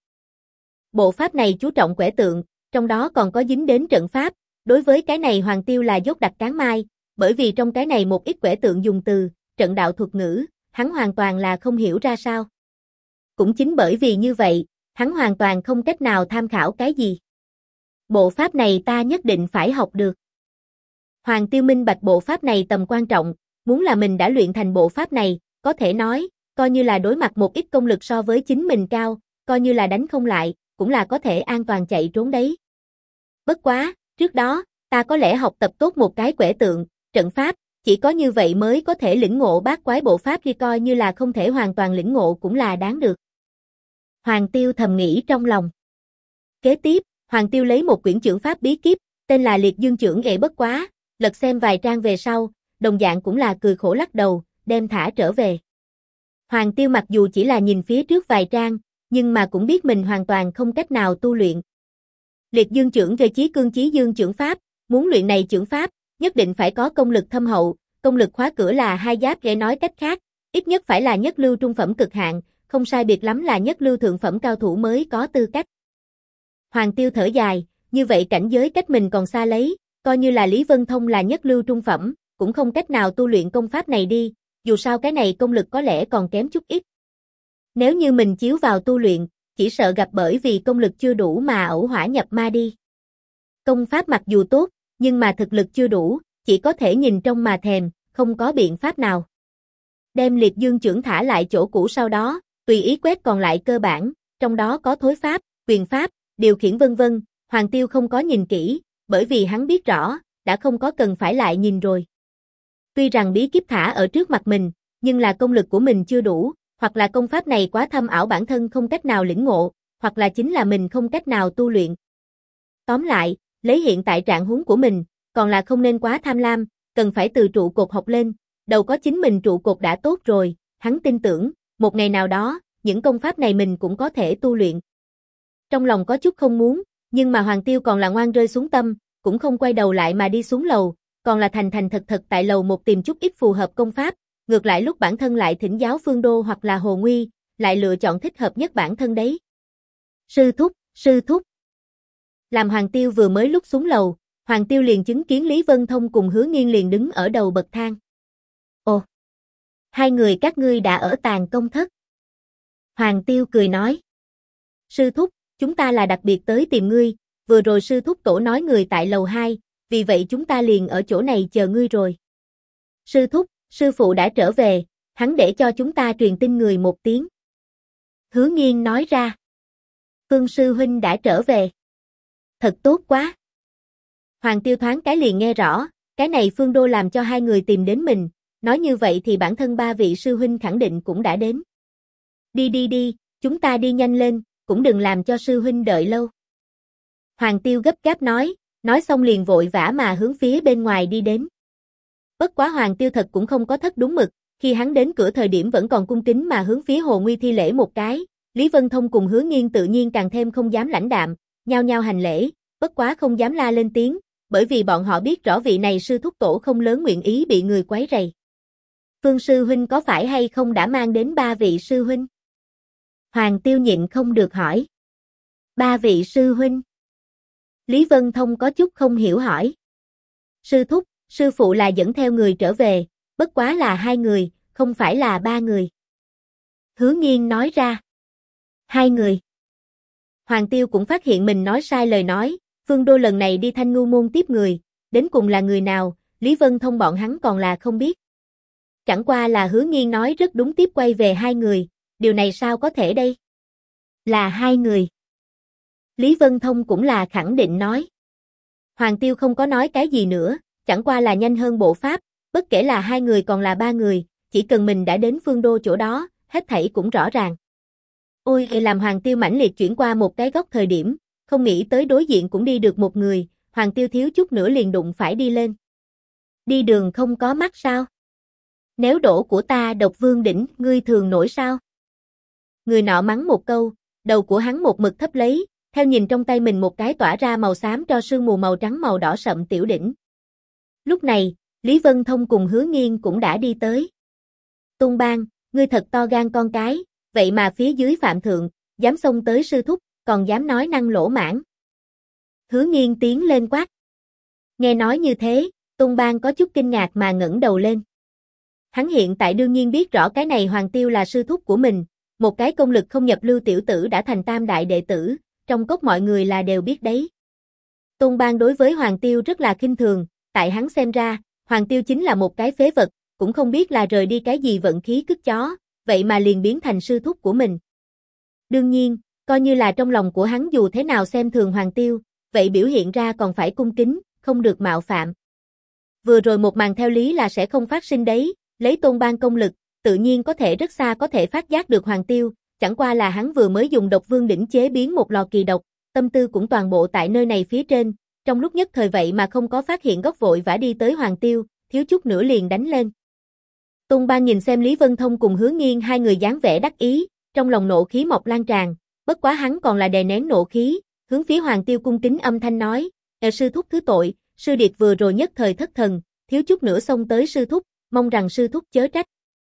Bộ pháp này chú trọng quẻ tượng, trong đó còn có dính đến trận pháp, đối với cái này Hoàng Tiêu là dốt đặc cán mai, bởi vì trong cái này một ít quẻ tượng dùng từ, trận đạo thuật ngữ, hắn hoàn toàn là không hiểu ra sao. Cũng chính bởi vì như vậy, hắn hoàn toàn không cách nào tham khảo cái gì. Bộ pháp này ta nhất định phải học được. Hoàng Tiêu minh bạch bộ pháp này tầm quan trọng, muốn là mình đã luyện thành bộ pháp này, có thể nói, coi như là đối mặt một ít công lực so với chính mình cao, coi như là đánh không lại, cũng là có thể an toàn chạy trốn đấy. Bất quá, trước đó, ta có lẽ học tập tốt một cái quẻ tượng, trận pháp, chỉ có như vậy mới có thể lĩnh ngộ bát quái bộ pháp khi coi như là không thể hoàn toàn lĩnh ngộ cũng là đáng được. Hoàng Tiêu thầm nghĩ trong lòng. Kế tiếp, Hoàng Tiêu lấy một quyển chưởng pháp bí kíp, tên là Liệt Dương Chưởng Ệ bất quá, lật xem vài trang về sau, đồng dạng cũng là cười khổ lắc đầu, đem thả trở về. Hoàng Tiêu mặc dù chỉ là nhìn phía trước vài trang, nhưng mà cũng biết mình hoàn toàn không cách nào tu luyện. Liệt Dương Chưởng về chí cương chí dương chưởng pháp, muốn luyện này chưởng pháp, nhất định phải có công lực thâm hậu, công lực khóa cửa là hai giáp để nói cách khác, ít nhất phải là nhất lưu trung phẩm cực hạn, không sai biệt lắm là nhất lưu thượng phẩm cao thủ mới có tư cách. Hoàng Tiêu thở dài, như vậy cảnh giới cách mình còn xa lấy, coi như là Lý Vân Thông là nhất lưu trung phẩm, cũng không cách nào tu luyện công pháp này đi, dù sao cái này công lực có lẽ còn kém chút ít. Nếu như mình chiếu vào tu luyện, chỉ sợ gặp bởi vì công lực chưa đủ mà ẩu hỏa nhập ma đi. Công pháp mặc dù tốt, nhưng mà thực lực chưa đủ, chỉ có thể nhìn trông mà thèm, không có biện pháp nào. Đem Liệt Dương Chưởng thả lại chỗ cũ sau đó, tùy ý quét còn lại cơ bản, trong đó có thối pháp, quyền pháp, điều khiển vân vân, Hoàng Tiêu không có nhìn kỹ, bởi vì hắn biết rõ, đã không có cần phải lại nhìn rồi. Tuy rằng bí kíp thả ở trước mặt mình, nhưng là công lực của mình chưa đủ, hoặc là công pháp này quá thâm ảo bản thân không cách nào lĩnh ngộ, hoặc là chính là mình không cách nào tu luyện. Tóm lại, lấy hiện tại trạng huống của mình, còn là không nên quá tham lam, cần phải từ trụ cột học lên, đầu có chính mình trụ cột đã tốt rồi, hắn tin tưởng, một ngày nào đó, những công pháp này mình cũng có thể tu luyện. Trong lòng có chút không muốn, nhưng mà Hoàng Tiêu còn là ngoan rơi xuống tâm, cũng không quay đầu lại mà đi xuống lầu, còn là thành thành thật thật tại lầu một tìm chút ít phù hợp công pháp, ngược lại lúc bản thân lại thỉnh giáo Phương Đô hoặc là Hồ Nguy, lại lựa chọn thích hợp nhất bản thân đấy. Sư thúc. Làm Hoàng Tiêu vừa mới lúc xuống lầu, Hoàng Tiêu liền chứng kiến Lý Vân Thông cùng Hứa Nghiên liền đứng ở đầu bậc thang. Ồ, hai người các ngươi đã ở tàng công thất. Hoàng Tiêu cười nói. Sư thúc, chúng ta là đặc biệt tới tìm ngươi, vừa rồi sư thúc tổ nói người tại lầu 2, vì vậy chúng ta liền ở chỗ này chờ ngươi rồi. Sư thúc, sư phụ đã trở về, hắn để cho chúng ta truyền tin người một tiếng. Hứa Nghiên nói ra. Phương sư huynh đã trở về. Thật tốt quá. Hoàng Tiêu thoáng cái liền nghe rõ, cái này Phương Đô làm cho hai người tìm đến mình, nói như vậy thì bản thân ba vị sư huynh khẳng định cũng đã đến. Đi, chúng ta đi nhanh lên, cũng đừng làm cho sư huynh đợi lâu. Hoàng Tiêu gấp gáp nói xong liền vội vã mà hướng phía bên ngoài đi đến. Bất quá Hoàng Tiêu thật cũng không có thất đúng mực, khi hắn đến cửa thời điểm vẫn còn cung kính mà hướng phía Hồ Nguy thi lễ một cái, Lý Vân Thông cùng Hứa Nghiên tự nhiên càng thêm không dám lãnh đạm, nhao nhao hành lễ, bất quá không dám la lên tiếng, bởi vì bọn họ biết rõ vị này sư thúc tổ không lớn nguyện ý bị người quấy rầy. Phương sư huynh có phải hay không đã mang đến ba vị sư huynh? Hoàng Tiêu nhịn không được hỏi. Ba vị sư huynh? Lý Vân Thông có chút không hiểu hỏi. Sư thúc, sư phụ là dẫn theo người trở về, bất quá là hai người, không phải là ba người. Hứa Nghiên nói ra. Hai người. Hoàng Tiêu cũng phát hiện mình nói sai lời nói, Phương Đô lần này đi Thanh Ngưu Môn tiếp người, đến cùng là người nào, Lý Vân Thông bọn hắn còn là không biết. Chẳng qua là Hứa Nghiên nói rất đúng tiếp quay về hai người, điều này sao có thể đây? Là hai người. Lý Vân Thông cũng là khẳng định nói. Hoàng Tiêu không có nói cái gì nữa, chẳng qua là nhanh hơn bộ pháp, bất kể là hai người còn là ba người, chỉ cần mình đã đến Phương Đô chỗ đó, hết thảy cũng rõ ràng. Ôi, làm Hoàng Tiêu mãnh liệt chuyển qua một cái góc thời điểm, không nghĩ tới đối diện cũng đi được một người, Hoàng Tiêu thiếu chút nữa liền đụng phải đi lên. Đi đường không có mắt sao? Nếu đổ của ta Độc Vương đỉnh, ngươi thường nổi sao? Người nọ mắng một câu, đầu của hắn một mực thấp lấy, theo nhìn trong tay mình một cái tỏa ra màu xám cho sương mù màu trắng màu đỏ sậm tiểu đỉnh. Lúc này, Lý Vân Thông cùng Hứa Nghiên cũng đã đi tới. Tôn Bang, ngươi thật to gan con cái, vậy mà phía dưới phạm thượng, dám xông tới sư thúc, còn dám nói năng lỗ mãng. Hứa Nghiên tiến lên quát. Nghe nói như thế, Tôn Bang có chút kinh ngạc mà ngẩng đầu lên. Hắn hiện tại đương nhiên biết rõ cái này Hoàng Tiêu là sư thúc của mình, một cái công lực không nhập lưu tiểu tử đã thành tam đại đệ tử, trong cốc mọi người là đều biết đấy. Tôn Bang đối với Hoàng Tiêu rất là khinh thường, tại hắn xem ra, Hoàng Tiêu chính là một cái phế vật, cũng không biết là rời đi cái gì vận khí cứt chó, vậy mà liền biến thành sư thúc của mình. Đương nhiên, coi như là trong lòng của hắn dù thế nào xem thường Hoàng Tiêu, vậy biểu hiện ra còn phải cung kính, không được mạo phạm. Vừa rồi một màn theo lý là sẽ không phát sinh đấy, lấy Tôn Bang công lực, tự nhiên có thể rất xa có thể phát giác được Hoàng Tiêu, chẳng qua là hắn vừa mới dùng độc vương đỉnh chế biến một lò kỳ độc, tâm tư cũng toàn bộ tại nơi này phía trên, trong lúc nhất thời vậy mà không có phát hiện góc vội vã đi tới Hoàng Tiêu, thiếu chút nữa liền đánh lên. Tôn Bang nhìn xem Lý Vân Thông cùng Hứa Nghiên hai người dáng vẻ đắc ý, trong lòng nộ khí mọc lan tràn, bất quá hắn còn là đè nén nộ khí, hướng phía Hoàng Tiêu cung kính âm thanh nói, sư thúc thứ tội, sư điệt vừa rồi nhất thời thất thần, thiếu chút nữa xông tới sư thúc, mong rằng sư thúc chớ trách.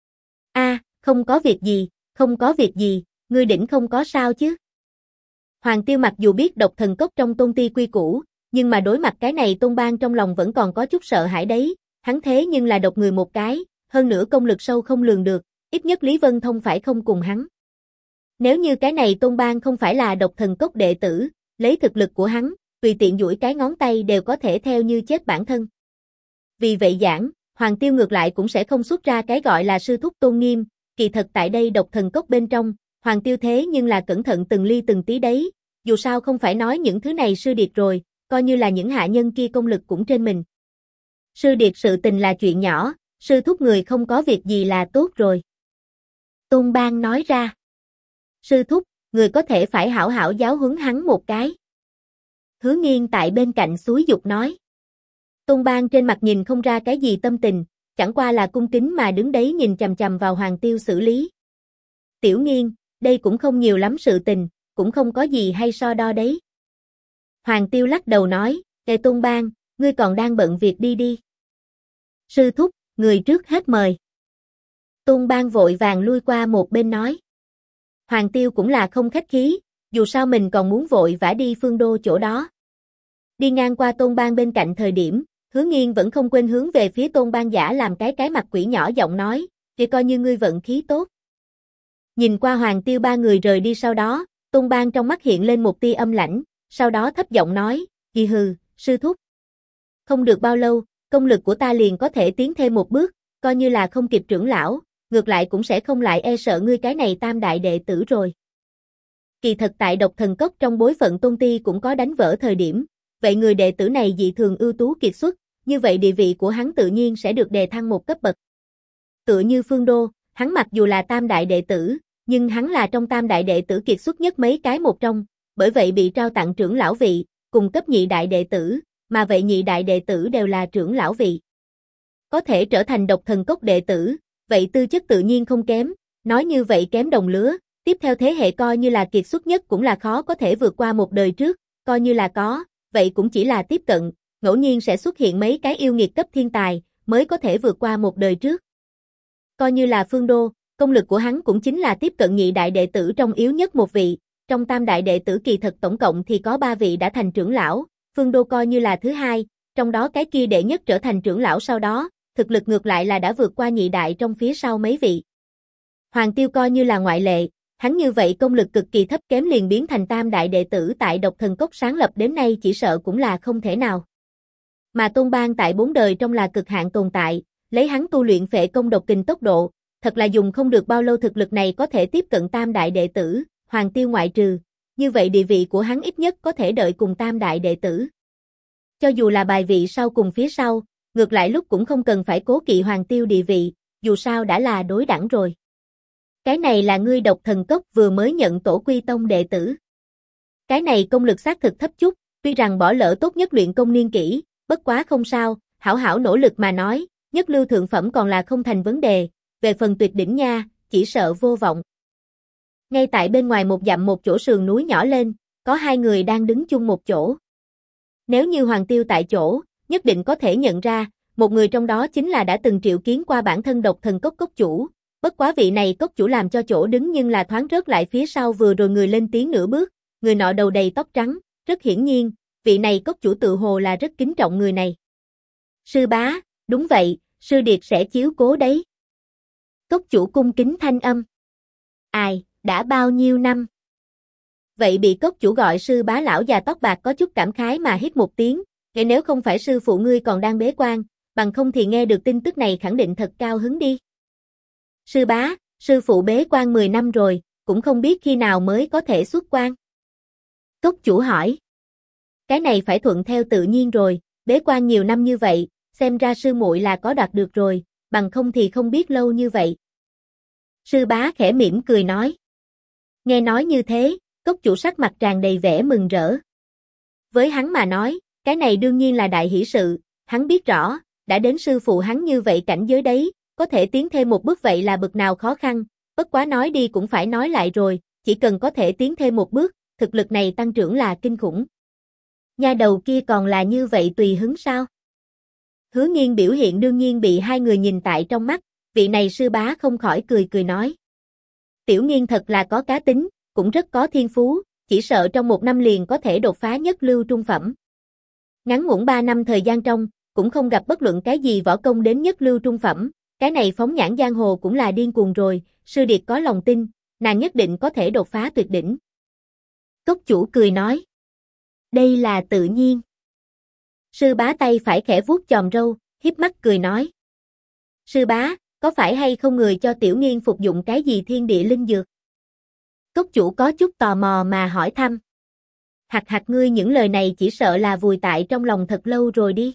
Không có việc gì, không có việc gì, ngươi đỉnh không có sao chứ. Hoàng Tiêu mặc dù biết độc thần cốc trong tôn ti quy củ, nhưng mà đối mặt cái này Tôn Bang trong lòng vẫn còn có chút sợ hãi đấy, hắn thế nhưng là độc người một cái, hơn nữa công lực sâu không lường được, ít nhất Lý Vân Thông phải không cùng hắn. Nếu như cái này Tôn Bang không phải là độc thần cốc đệ tử, lấy thực lực của hắn, tùy tiện duỗi cái ngón tay đều có thể theo như chết bản thân. Vì vậy giảng, Hoàng Tiêu ngược lại cũng sẽ không xuất ra cái gọi là sư thúc tôn nghiêm, kỳ thật tại đây độc thần cốc bên trong, Hoàng Tiêu thế nhưng là cẩn thận từng ly từng tí đấy, dù sao không phải nói những thứ này sư điệt rồi, coi như là những hạ nhân kia công lực cũng trên mình. Sư điệt sự tình là chuyện nhỏ, sư thúc người không có việc gì là tốt rồi. Tôn Bang nói ra. Sư thúc, người có thể phải hảo hảo giáo huấn hắn một cái. Hứa Nghiên tại bên cạnh xúi giục nói. Tôn Bang trên mặt nhìn không ra cái gì tâm tình, chẳng qua là cung kính mà đứng đấy nhìn chằm chằm vào Hoàng Tiêu xử lý. Tiểu Nghiên, đây cũng không nhiều lắm sự tình, cũng không có gì hay so đo đấy. Hoàng Tiêu lắc đầu nói, Tôn Bang, ngươi còn đang bận việc đi đi. Sư thúc, người trước hết mời. Tôn Bang vội vàng lui qua một bên nói. Hoàng Tiêu cũng là không khách khí, dù sao mình còn muốn vội vã đi Phương Đô chỗ đó. Đi ngang qua Tôn Bang bên cạnh thời điểm, Hứa Nghiên vẫn không quên hướng về phía Tôn Bang giả làm cái mặt quỷ nhỏ giọng nói, thì coi như ngươi vận khí tốt. Nhìn qua Hoàng Tiêu ba người rời đi sau đó, Tôn Bang trong mắt hiện lên một tia âm lãnh, sau đó thấp giọng nói, kỳ hừ, sư thúc. Không được bao lâu, công lực của ta liền có thể tiến thêm một bước, coi như là không kịp trưởng lão, ngược lại cũng sẽ không lại e sợ ngươi cái này tam đại đệ tử rồi. Kỳ thật tại độc thần cốc trong bối phận tôn ti cũng có đánh vỡ thời điểm, vậy người đệ tử này dị thường ưu tú kiệt xuất, như vậy địa vị của hắn tự nhiên sẽ được đề thăng một cấp bậc. Tựa như Phương Đô, hắn mặc dù là tam đại đệ tử, nhưng hắn là trong tam đại đệ tử kiệt xuất nhất mấy cái một trong, bởi vậy bị trao tặng trưởng lão vị, cùng cấp nhị đại đệ tử, mà vậy nhị đại đệ tử đều là trưởng lão vị. Có thể trở thành độc thần cốc đệ tử, vậy tư chất tự nhiên không kém, nói như vậy kém đồng lứa, tiếp theo thế hệ coi như là kiệt xuất nhất cũng là khó có thể vượt qua một đời trước, coi như là có, vậy cũng chỉ là tiếp cận, ngẫu nhiên sẽ xuất hiện mấy cái yêu nghiệt cấp thiên tài, mới có thể vượt qua một đời trước. Coi như là Phương Đô, công lực của hắn cũng chính là tiếp cận nhị đại đệ tử trong yếu nhất một vị, trong tam đại đệ tử kỳ thật tổng cộng thì có 3 vị đã thành trưởng lão, Phương Đô coi như là thứ hai, trong đó cái kia đệ nhất trở thành trưởng lão sau đó, thực lực ngược lại là đã vượt qua nhị đại trong phía sau mấy vị. Hoàng Tiêu coi như là ngoại lệ, hắn như vậy công lực cực kỳ thấp kém liền biến thành tam đại đệ tử tại độc thần cốc sáng lập đến nay chỉ sợ cũng là không thể nào. Mà Tôn Bang tại 4 đời trong là cực hạn tồn tại, lấy hắn tu luyện phệ công độc kình tốc độ, thật là dùng không được bao lâu thực lực này có thể tiếp cận tam đại đệ tử, Hoàng Tiêu ngoại trừ, như vậy địa vị của hắn ít nhất có thể đợi cùng tam đại đệ tử. Cho dù là bài vị sau cùng phía sau, ngược lại lúc cũng không cần phải cố kỵ Hoàng Tiêu địa vị, dù sao đã là đối đẳng rồi. Cái này là ngươi độc thần cốc vừa mới nhận tổ quy tông đệ tử. Cái này công lực xác thực thấp chút, tuy rằng bỏ lỡ tốt nhất luyện công niên kỷ, bất quá không sao, hảo hảo nỗ lực mà nói, nhất lưu thượng phẩm còn là không thành vấn đề, về phần tuyệt đỉnh nha, chỉ sợ vô vọng. Ngay tại bên ngoài một dặm một chỗ sườn núi nhỏ lên, có hai người đang đứng chung một chỗ. Nếu như Hoàng Tiêu tại chỗ, nhất định có thể nhận ra, một người trong đó chính là đã từng triệu kiến qua bản thân độc thần cốc cốc chủ. Bất quá vị này cốc chủ làm cho chỗ đứng nhưng là thoáng rớt lại phía sau vừa rồi người lên tiếng nửa bước, người nọ đầu đầy tóc trắng, rất hiển nhiên, vị này cốc chủ tự hồ là rất kính trọng người này. Sư bá, đúng vậy, sư điệt sẽ chiếu cố đấy. Cốc chủ cung kính thanh âm. Ai, đã bao nhiêu năm? Vậy bị cốc chủ gọi sư bá lão già tóc bạc có chút cảm khái mà hít một tiếng, nghe nếu không phải sư phụ ngươi còn đang bế quan, bằng không thì nghe được tin tức này khẳng định thật cao hứng đi. Sư bá, sư phụ bế quan 10 năm rồi, cũng không biết khi nào mới có thể xuất quan. Cốc chủ hỏi. Cái này phải thuận theo tự nhiên rồi, bế quan nhiều năm như vậy, xem ra sư muội là có đoạt được rồi, bằng không thì không biết lâu như vậy. Sư bá khẽ mỉm cười nói. Nghe nói như thế, cốc chủ sắc mặt tràn đầy vẻ mừng rỡ. Với hắn mà nói, cái này đương nhiên là đại hỷ sự, hắn biết rõ, đã đến sư phụ hắn như vậy cảnh giới đấy, có thể tiến thêm một bước vậy là bực nào khó khăn, bất quá nói đi cũng phải nói lại rồi, chỉ cần có thể tiến thêm một bước, thực lực này tăng trưởng là kinh khủng. Nha đầu kia còn là như vậy tùy hứng sao? Hứa Nghiên biểu hiện đương nhiên bị hai người nhìn tại trong mắt, vị này sư bá không khỏi cười cười nói. Tiểu Nghiên thật là có cá tính, cũng rất có thiên phú, chỉ sợ trong 1 năm liền có thể đột phá nhất lưu trung phẩm. Ngắn ngủn 3 năm thời gian trong, cũng không gặp bất luận cái gì võ công đến nhất lưu trung phẩm, cái này phóng nhãn giang hồ cũng là điên cuồng rồi, sư điệt có lòng tin, nàng nhất định có thể đột phá tuyệt đỉnh. Cốc chủ cười nói. Đây là tự nhiên. Sư bá tay phải khẽ vuốt chòm râu, híp mắt cười nói. Sư bá, có phải hay không người cho Tiểu Nghiên phục dụng cái gì thiên địa linh dược? Cốc chủ có chút tò mò mà hỏi thăm. Hạt ngươi những lời này chỉ sợ là vùi tại trong lòng thật lâu rồi đi.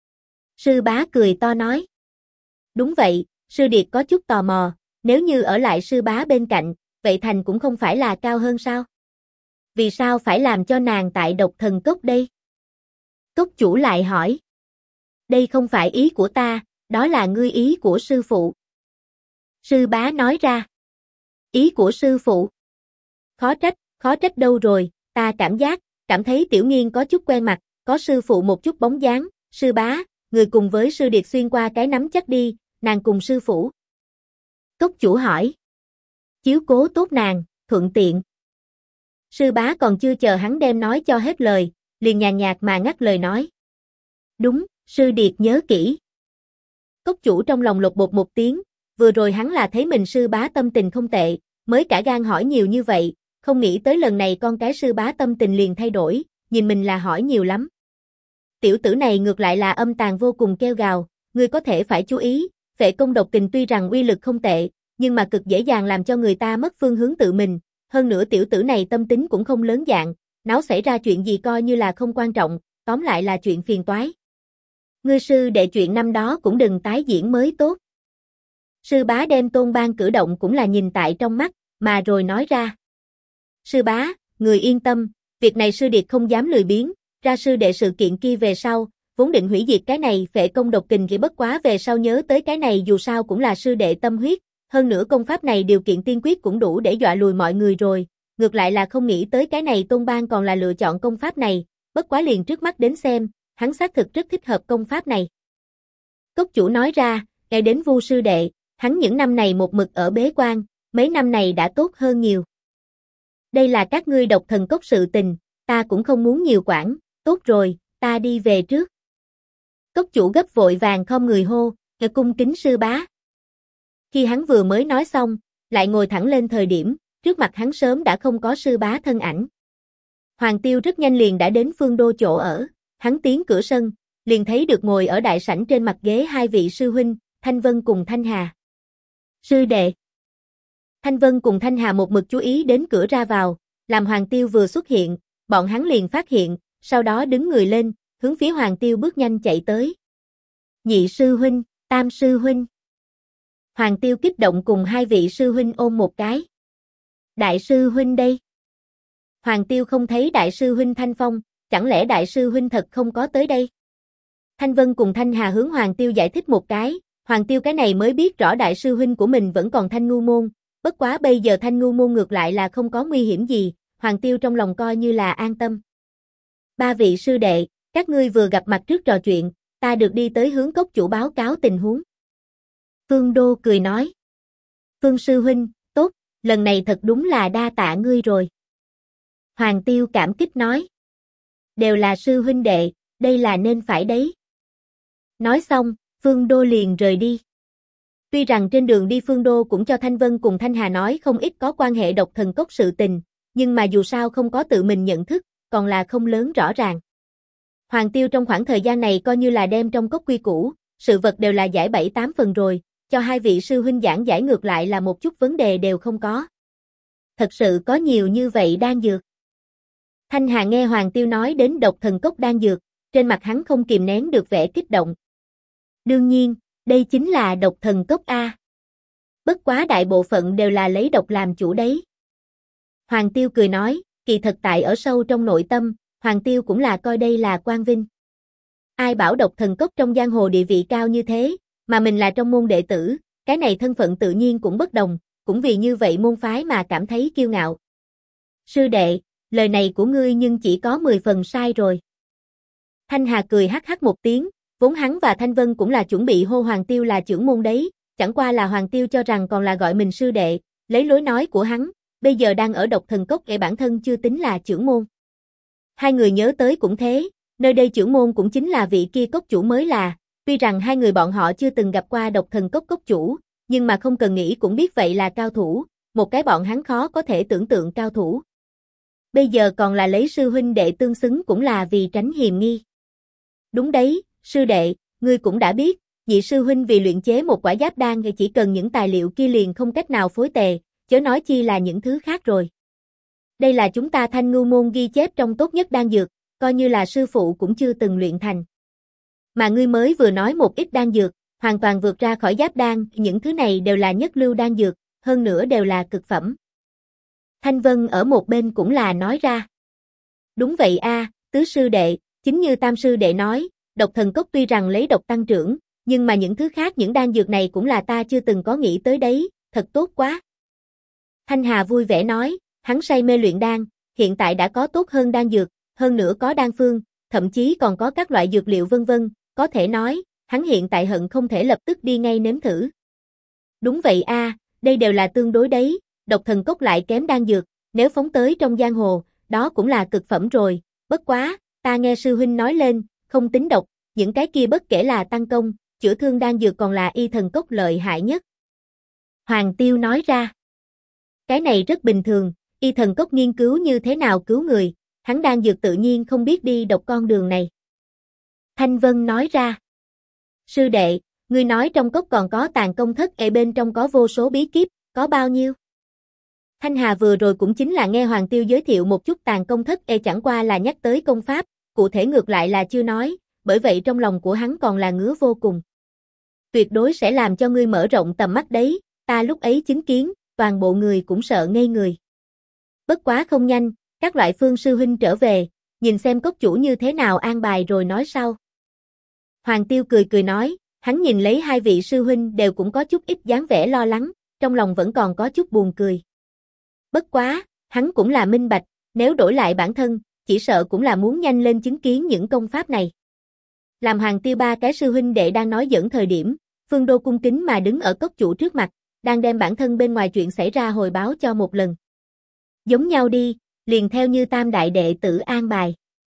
Sư bá cười to nói. Đúng vậy, sư điệt có chút tò mò, nếu như ở lại sư bá bên cạnh, vậy thành cũng không phải là cao hơn sao? Vì sao phải làm cho nàng tại độc thần cốc đây? Cốc chủ lại hỏi. Đây không phải ý của ta, đó là ngươi ý của sư phụ. Sư bá nói ra. Ý của sư phụ. Khó trách đâu rồi, ta cảm thấy Tiểu Nghiên có chút quen mặt, có sư phụ một chút bóng dáng, sư bá, người cùng với sư điệt xuyên qua cái nắm chắc đi, nàng cùng sư phụ. Cốc chủ hỏi. Chiếu cố tốt nàng, thuận tiện. Sư bá còn chưa chờ hắn đem nói cho hết lời, liền nhàn nhạt mà ngắt lời nói. Đúng, sư điệt nhớ kỹ. Cốc chủ trong lòng lột bột một tiếng, vừa rồi hắn là thấy mình sư bá tâm tình không tệ, mới cả gan hỏi nhiều như vậy, không nghĩ tới lần này con cái sư bá tâm tình liền thay đổi, nhìn mình là hỏi nhiều lắm. Tiểu tử này ngược lại là âm tàn vô cùng kêu gào, ngươi có thể phải chú ý, phệ công độc tình tuy rằng uy lực không tệ, nhưng mà cực dễ dàng làm cho người ta mất phương hướng tự mình, hơn nữa tiểu tử này tâm tính cũng không lớn dạng, náo xảy ra chuyện gì coi như là không quan trọng, tóm lại là chuyện phiền toái. Ngươi sư đệ chuyện năm đó cũng đừng tái diễn mới tốt. Sư bá đem Tôn Bang cử động cũng là nhìn tại trong mắt, mà rồi nói ra. Sư bá, người yên tâm, việc này sư điệt không dám lười biếng, ra sư đệ sự kiện kia về sau, vốn định hủy diệt cái này phệ công độc kình chỉ bất quá về sau nhớ tới cái này dù sao cũng là sư đệ tâm huyết, hơn nữa công pháp này điều kiện tiên quyết cũng đủ để dọa lùi mọi người rồi, ngược lại là không nghĩ tới cái này Tôn Bang còn là lựa chọn công pháp này, bất quá liền trước mắt đến xem, hắn xác thực rất thích hợp công pháp này. Cốc chủ nói ra, nghe đến Vu sư đệ, hắn những năm này một mực ở bế quan, mấy năm này đã tốt hơn nhiều. Đây là các ngươi độc thần cốc sự tình, ta cũng không muốn nhiều quản, tốt rồi, ta đi về trước. Cốc chủ gấp vội vàng khom người hô, cung kính sư bá. Khi hắn vừa mới nói xong, lại ngồi thẳng lên thời điểm, trước mặt hắn sớm đã không có sư bá thân ảnh. Hoàng Tiêu rất nhanh liền đã đến Phương Đô chỗ ở, hắn tiến cửa sân, liền thấy được ngồi ở đại sảnh trên mặt ghế hai vị sư huynh, Thanh Vân cùng Thanh Hà. Sư đệ. Thanh Vân cùng Thanh Hà một mực chú ý đến cửa ra vào, làm Hoàng Tiêu vừa xuất hiện, bọn hắn liền phát hiện, sau đó đứng người lên, hướng phía Hoàng Tiêu bước nhanh chạy tới. Nhị sư huynh, tam sư huynh. Hoàng Tiêu kích động cùng hai vị sư huynh ôm một cái. Đại sư huynh đây. Hoàng Tiêu không thấy đại sư huynh Thanh Phong, chẳng lẽ đại sư huynh thật không có tới đây? Thanh Vân cùng Thanh Hà hướng Hoàng Tiêu giải thích một cái, Hoàng Tiêu cái này mới biết rõ đại sư huynh của mình vẫn còn Thanh Ngưu Môn, bất quá bây giờ Thanh Ngưu Môn ngược lại là không có nguy hiểm gì, Hoàng Tiêu trong lòng coi như là an tâm. Ba vị sư đệ, các ngươi vừa gặp mặt trước trò chuyện, ta được đi tới hướng cốc chủ báo cáo tình huống. Phương Đô cười nói. Phương sư huynh, tốt, lần này thật đúng là đa tạ ngươi rồi. Hoàng Tiêu cảm kích nói. Đều là sư huynh đệ, đây là nên phải đấy. Nói xong, Phương Đô liền rời đi. Tuy rằng trên đường đi Phương Đô cũng cho Thanh Vân cùng Thanh Hà nói không ít có quan hệ độc thần cốc sự tình, nhưng mà dù sao không có tự mình nhận thức, còn là không lớn rõ ràng. Hoàng Tiêu trong khoảng thời gian này coi như là đem trong cốc quy củ, sự vật đều là giải 7-8 phần rồi, cho hai vị sư huynh giảng giải ngược lại là một chút vấn đề đều không có. Thật sự có nhiều như vậy đan dược. Thanh Hà nghe Hoàng Tiêu nói đến độc thần cốc đan dược, trên mặt hắn không kìm nén được vẻ kích động. Đương nhiên, đây chính là độc thần cốc A. Bất quá đại bộ phận đều là lấy độc làm chủ đấy. Hoàng Tiêu cười nói, kỳ thật tại ở sâu trong nội tâm, Hoàng Tiêu cũng là coi đây là quang vinh. Ai bảo độc thần cốc trong giang hồ địa vị cao như thế, mà mình là trong môn đệ tử, cái này thân phận tự nhiên cũng bất đồng, cũng vì như vậy môn phái mà cảm thấy kiêu ngạo. Sư đệ, lời này của ngươi nhưng chỉ có 10 phần sai rồi. Thanh Hà cười hắc hắc một tiếng, vốn hắn và Thanh Vân cũng là chuẩn bị hô Hoàng Tiêu là trưởng môn đấy, chẳng qua là Hoàng Tiêu cho rằng còn là gọi mình sư đệ, lấy lối nói của hắn, bây giờ đang ở độc thần cốc bản thân chưa tính là trưởng môn. Hai người nhớ tới cũng thế, nơi đây trưởng môn cũng chính là vị kia cốc chủ mới là, tuy rằng hai người bọn họ chưa từng gặp qua độc thần cốc cốc chủ, nhưng mà không cần nghĩ cũng biết vậy là cao thủ, một cái bọn hắn khó có thể tưởng tượng cao thủ. Bây giờ còn là lấy sư huynh đệ tương xứng cũng là vì tránh hiềm nghi. Đúng đấy, sư đệ, ngươi cũng đã biết, nhị sư huynh vì luyện chế một quả giáp đan chỉ cần những tài liệu kia liền không cách nào phối tề, chớ nói chi là những thứ khác rồi. Đây là chúng ta Thanh Ngưu môn ghi chép trong tốt nhất đan dược, coi như là sư phụ cũng chưa từng luyện thành. Mà ngươi mới vừa nói một ít đan dược, hoàn toàn vượt ra khỏi giáp đan, những thứ này đều là nhất lưu đan dược, hơn nữa đều là cực phẩm. Thanh Vân ở một bên cũng là nói ra. Đúng vậy a, tứ sư đệ, chính như tam sư đệ nói, độc thần cốc tuy rằng lấy độc tăng trưởng, nhưng mà những thứ khác những đan dược này cũng là ta chưa từng có nghĩ tới đấy, thật tốt quá. Thanh Hà vui vẻ nói, hắn say mê luyện đan, hiện tại đã có tốt hơn đan dược, hơn nữa có đan phương, thậm chí còn có các loại dược liệu vân vân, có thể nói, hắn hiện tại hận không thể lập tức đi ngay nếm thử. Đúng vậy a, đây đều là tương đối đấy, độc thần cốc lại kém đan dược, nếu phóng tới trong giang hồ, đó cũng là cực phẩm rồi, bất quá, ta nghe sư huynh nói lên, không tính độc, những cái kia bất kể là tăng công, chữa thương đan dược còn là y thần cốc lợi hại nhất. Hoàng Tiêu nói ra. Cái này rất bình thường, y thần cốc nghiên cứu như thế nào cứu người, hắn đan dược tự nhiên không biết đi độc con đường này. Thanh Vân nói ra. Sư đệ, ngươi nói trong cốc còn có tàn công thất bên trong có vô số bí kíp, có bao nhiêu? Thanh Hà vừa rồi cũng chính là nghe Hoàng Tiêu giới thiệu một chút tàn công thất chẳng qua là nhắc tới công pháp, cụ thể ngược lại là chưa nói, bởi vậy trong lòng của hắn còn là ngứa vô cùng. Tuyệt đối sẽ làm cho ngươi mở rộng tầm mắt đấy, ta lúc ấy chứng kiến, toàn bộ người cũng sợ ngây người. Bất quá không nhanh, các loại Phương sư huynh trở về, nhìn xem cốc chủ như thế nào an bài rồi nói sau. Hoàng Tiêu cười cười nói, hắn nhìn lấy hai vị sư huynh đều cũng có chút ít dáng vẻ lo lắng, trong lòng vẫn còn có chút buồn cười. Bất quá, hắn cũng là minh bạch, nếu đổi lại bản thân, chỉ sợ cũng là muốn nhanh lên chứng kiến những công pháp này. Làm Hoàng Tiêu ba cái sư huynh đệ đang nói dẫn thời điểm, Phương Đô cung kính mà đứng ở cốc chủ trước mặt, đang đem bản thân bên ngoài chuyện xảy ra hồi báo cho một lần. Giống nhau đi, liền theo như tam đại đệ tử an bài.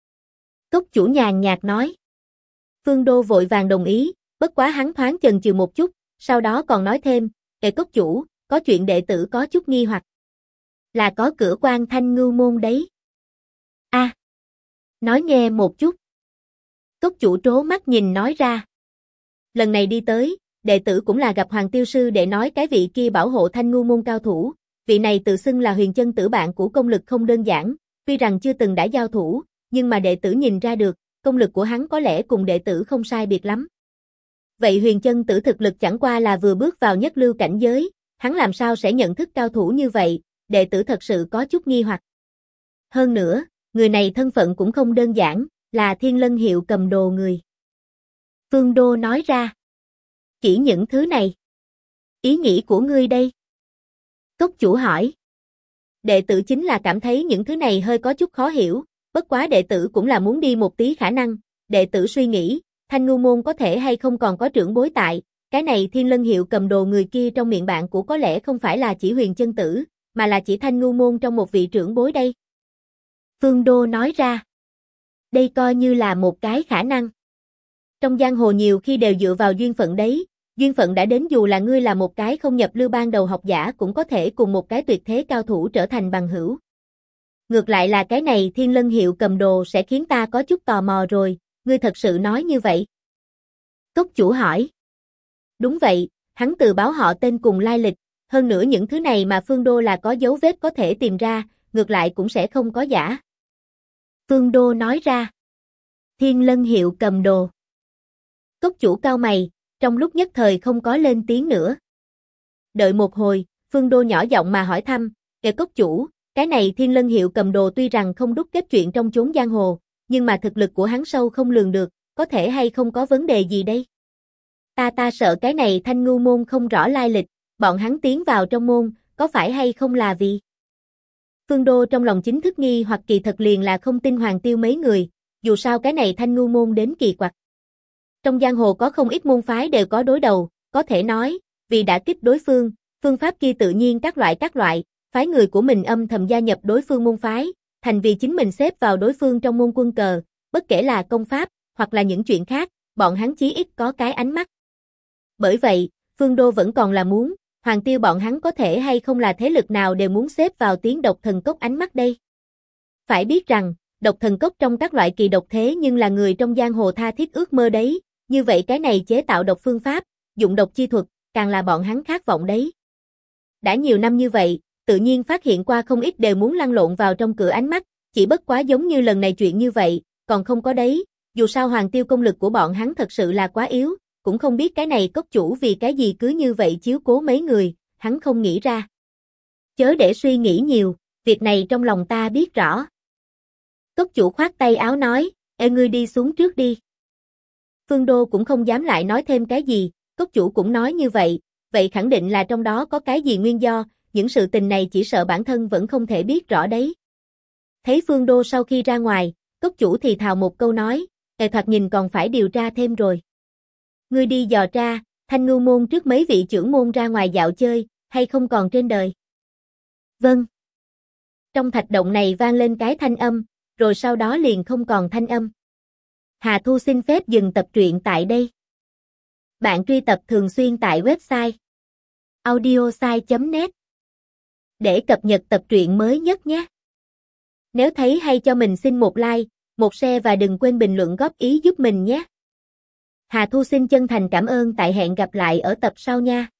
Cốc chủ nhàn nhạt nói. Phương Đô vội vàng đồng ý, bất quá hắn thoáng chần chừ một chút, sau đó còn nói thêm, cốc chủ, có chuyện đệ tử có chút nghi hoặc. Là có cửa quan Thanh Ngưu môn đấy. Nói nghe một chút. Cốc chủ trố mắt nhìn nói ra. Lần này đi tới, đệ tử cũng là gặp Hoàng Tiêu sư để nói cái vị kia bảo hộ Thanh Ngưu môn cao thủ, vị này tự xưng là Huyền Chân tử bạn của công lực không đơn giản, tuy rằng chưa từng đã giao thủ, nhưng mà đệ tử nhìn ra được, công lực của hắn có lẽ cùng đệ tử không sai biệt lắm. Vậy Huyền Chân tử thực lực chẳng qua là vừa bước vào nhất lưu cảnh giới, hắn làm sao sẽ nhận thức cao thủ như vậy, đệ tử thật sự có chút nghi hoặc. Hơn nữa, người này thân phận cũng không đơn giản, là Thiên Lân hiệu cầm đồ người. Phương Đô nói ra. Chỉ những thứ này. Ý nghĩ của ngươi đây? Cốc chủ hỏi. Đệ tử chính là cảm thấy những thứ này hơi có chút khó hiểu, bất quá đệ tử cũng là muốn đi một tí khả năng, đệ tử suy nghĩ, Thanh Ngưu Môn có thể hay không còn có trưởng bối tại, cái này Thiên Lân Hiệu cầm đồ người kia trong miệng bạn của có lẽ không phải là chỉ Huyền Chân Tử, mà là chỉ Thanh Ngưu Môn trong một vị trưởng bối đây. Phương Đô nói ra, đây coi như là một cái khả năng. Trong giang hồ nhiều khi đều dựa vào duyên phận đấy, duyên phận đã đến dù là ngươi là một cái không nhập lưu ban đầu học giả cũng có thể cùng một cái tuyệt thế cao thủ trở thành bằng hữu. Ngược lại là cái này Thiên Lân Hiệu cầm đồ sẽ khiến ta có chút tò mò rồi, ngươi thật sự nói như vậy? Cốc chủ hỏi. Đúng vậy, hắn từ báo họ tên cùng lai lịch, hơn nữa những thứ này mà Phương Đô là có dấu vết có thể tìm ra, ngược lại cũng sẽ không có giả. Phương Đô nói ra. Thiên Lân Hiệu cầm đồ. Cốc chủ cau mày, trong lúc nhất thời không có lên tiếng nữa. Đợi một hồi, Phương Đô nhỏ giọng mà hỏi thăm, kẻ cốc chủ, cái này Thiên Lân Hiệu cầm đồ tuy rằng không đúc kết chuyện trong chốn giang hồ, nhưng mà thực lực của hắn sâu không lường được, có thể hay không có vấn đề gì đây? Ta sợ cái này Thanh Ngưu Môn không rõ lai lịch, bọn hắn tiến vào trong môn, có phải hay không là vì? Phương Đô trong lòng chính thức nghi hoặc kỳ thật liền là không tin Hoàng Tiêu mấy người, dù sao cái này Thanh Ngưu Môn đến kỳ quặc. Trong giang hồ có không ít môn phái đều có đối đầu, có thể nói, vì đã kích đối phương, phương pháp kia tự nhiên các loại, phái người của mình âm thầm gia nhập đối phương môn phái, thành vì chính mình xếp vào đối phương trong môn quân cờ, bất kể là công pháp, hoặc là những chuyện khác, bọn hắn chí ít có cái ánh mắt. Bởi vậy, Phương Đô vẫn còn là muốn, Hoàng Tiêu bọn hắn có thể hay không là thế lực nào đều muốn xếp vào tiếng độc thần cốc ánh mắt đây. Phải biết rằng, độc thần cốc trong các loại kỳ độc thế nhưng là người trong giang hồ tha thiết ước mơ đấy, như vậy cái này chế tạo độc phương pháp, dụng độc chi thuật, càng là bọn hắn khát vọng đấy. Đã nhiều năm như vậy, tự nhiên phát hiện qua không ít đều muốn lăn lộn vào trong cửa ánh mắt, chỉ bất quá giống như lần này chuyện như vậy, còn không có đấy, dù sao Hoàng Tiêu công lực của bọn hắn thật sự là quá yếu, cũng không biết cái này cốc chủ vì cái gì cứ như vậy chiếu cố mấy người, hắn không nghĩ ra. Chớ để suy nghĩ nhiều, việc này trong lòng ta biết rõ. Cốc chủ khoát tay áo nói, ê ngươi đi xuống trước đi. Phương Đô cũng không dám lại nói thêm cái gì, cốc chủ cũng nói như vậy, vậy khẳng định là trong đó có cái gì nguyên do, những sự tình này chỉ sợ bản thân vẫn không thể biết rõ đấy. Thấy Phương Đô sau khi ra ngoài, cốc chủ thì thào một câu nói, thoạt nhìn còn phải điều tra thêm rồi. Ngươi đi dò tra, Thanh Ngưu Môn trước mấy vị trưởng môn ra ngoài dạo chơi, hay không còn trên đời? Vâng. Trong thạch động này vang lên cái thanh âm, rồi sau đó liền không còn thanh âm. Hà Thu xin phép dừng tập truyện tại đây. Bạn truy tập thường xuyên tại website audiosai.net để cập nhật tập truyện mới nhất nhé. Nếu thấy hay cho mình xin một like, một share và đừng quên bình luận góp ý giúp mình nhé. Hà Thu xin chân thành cảm ơn, tại hẹn gặp lại ở tập sau nha.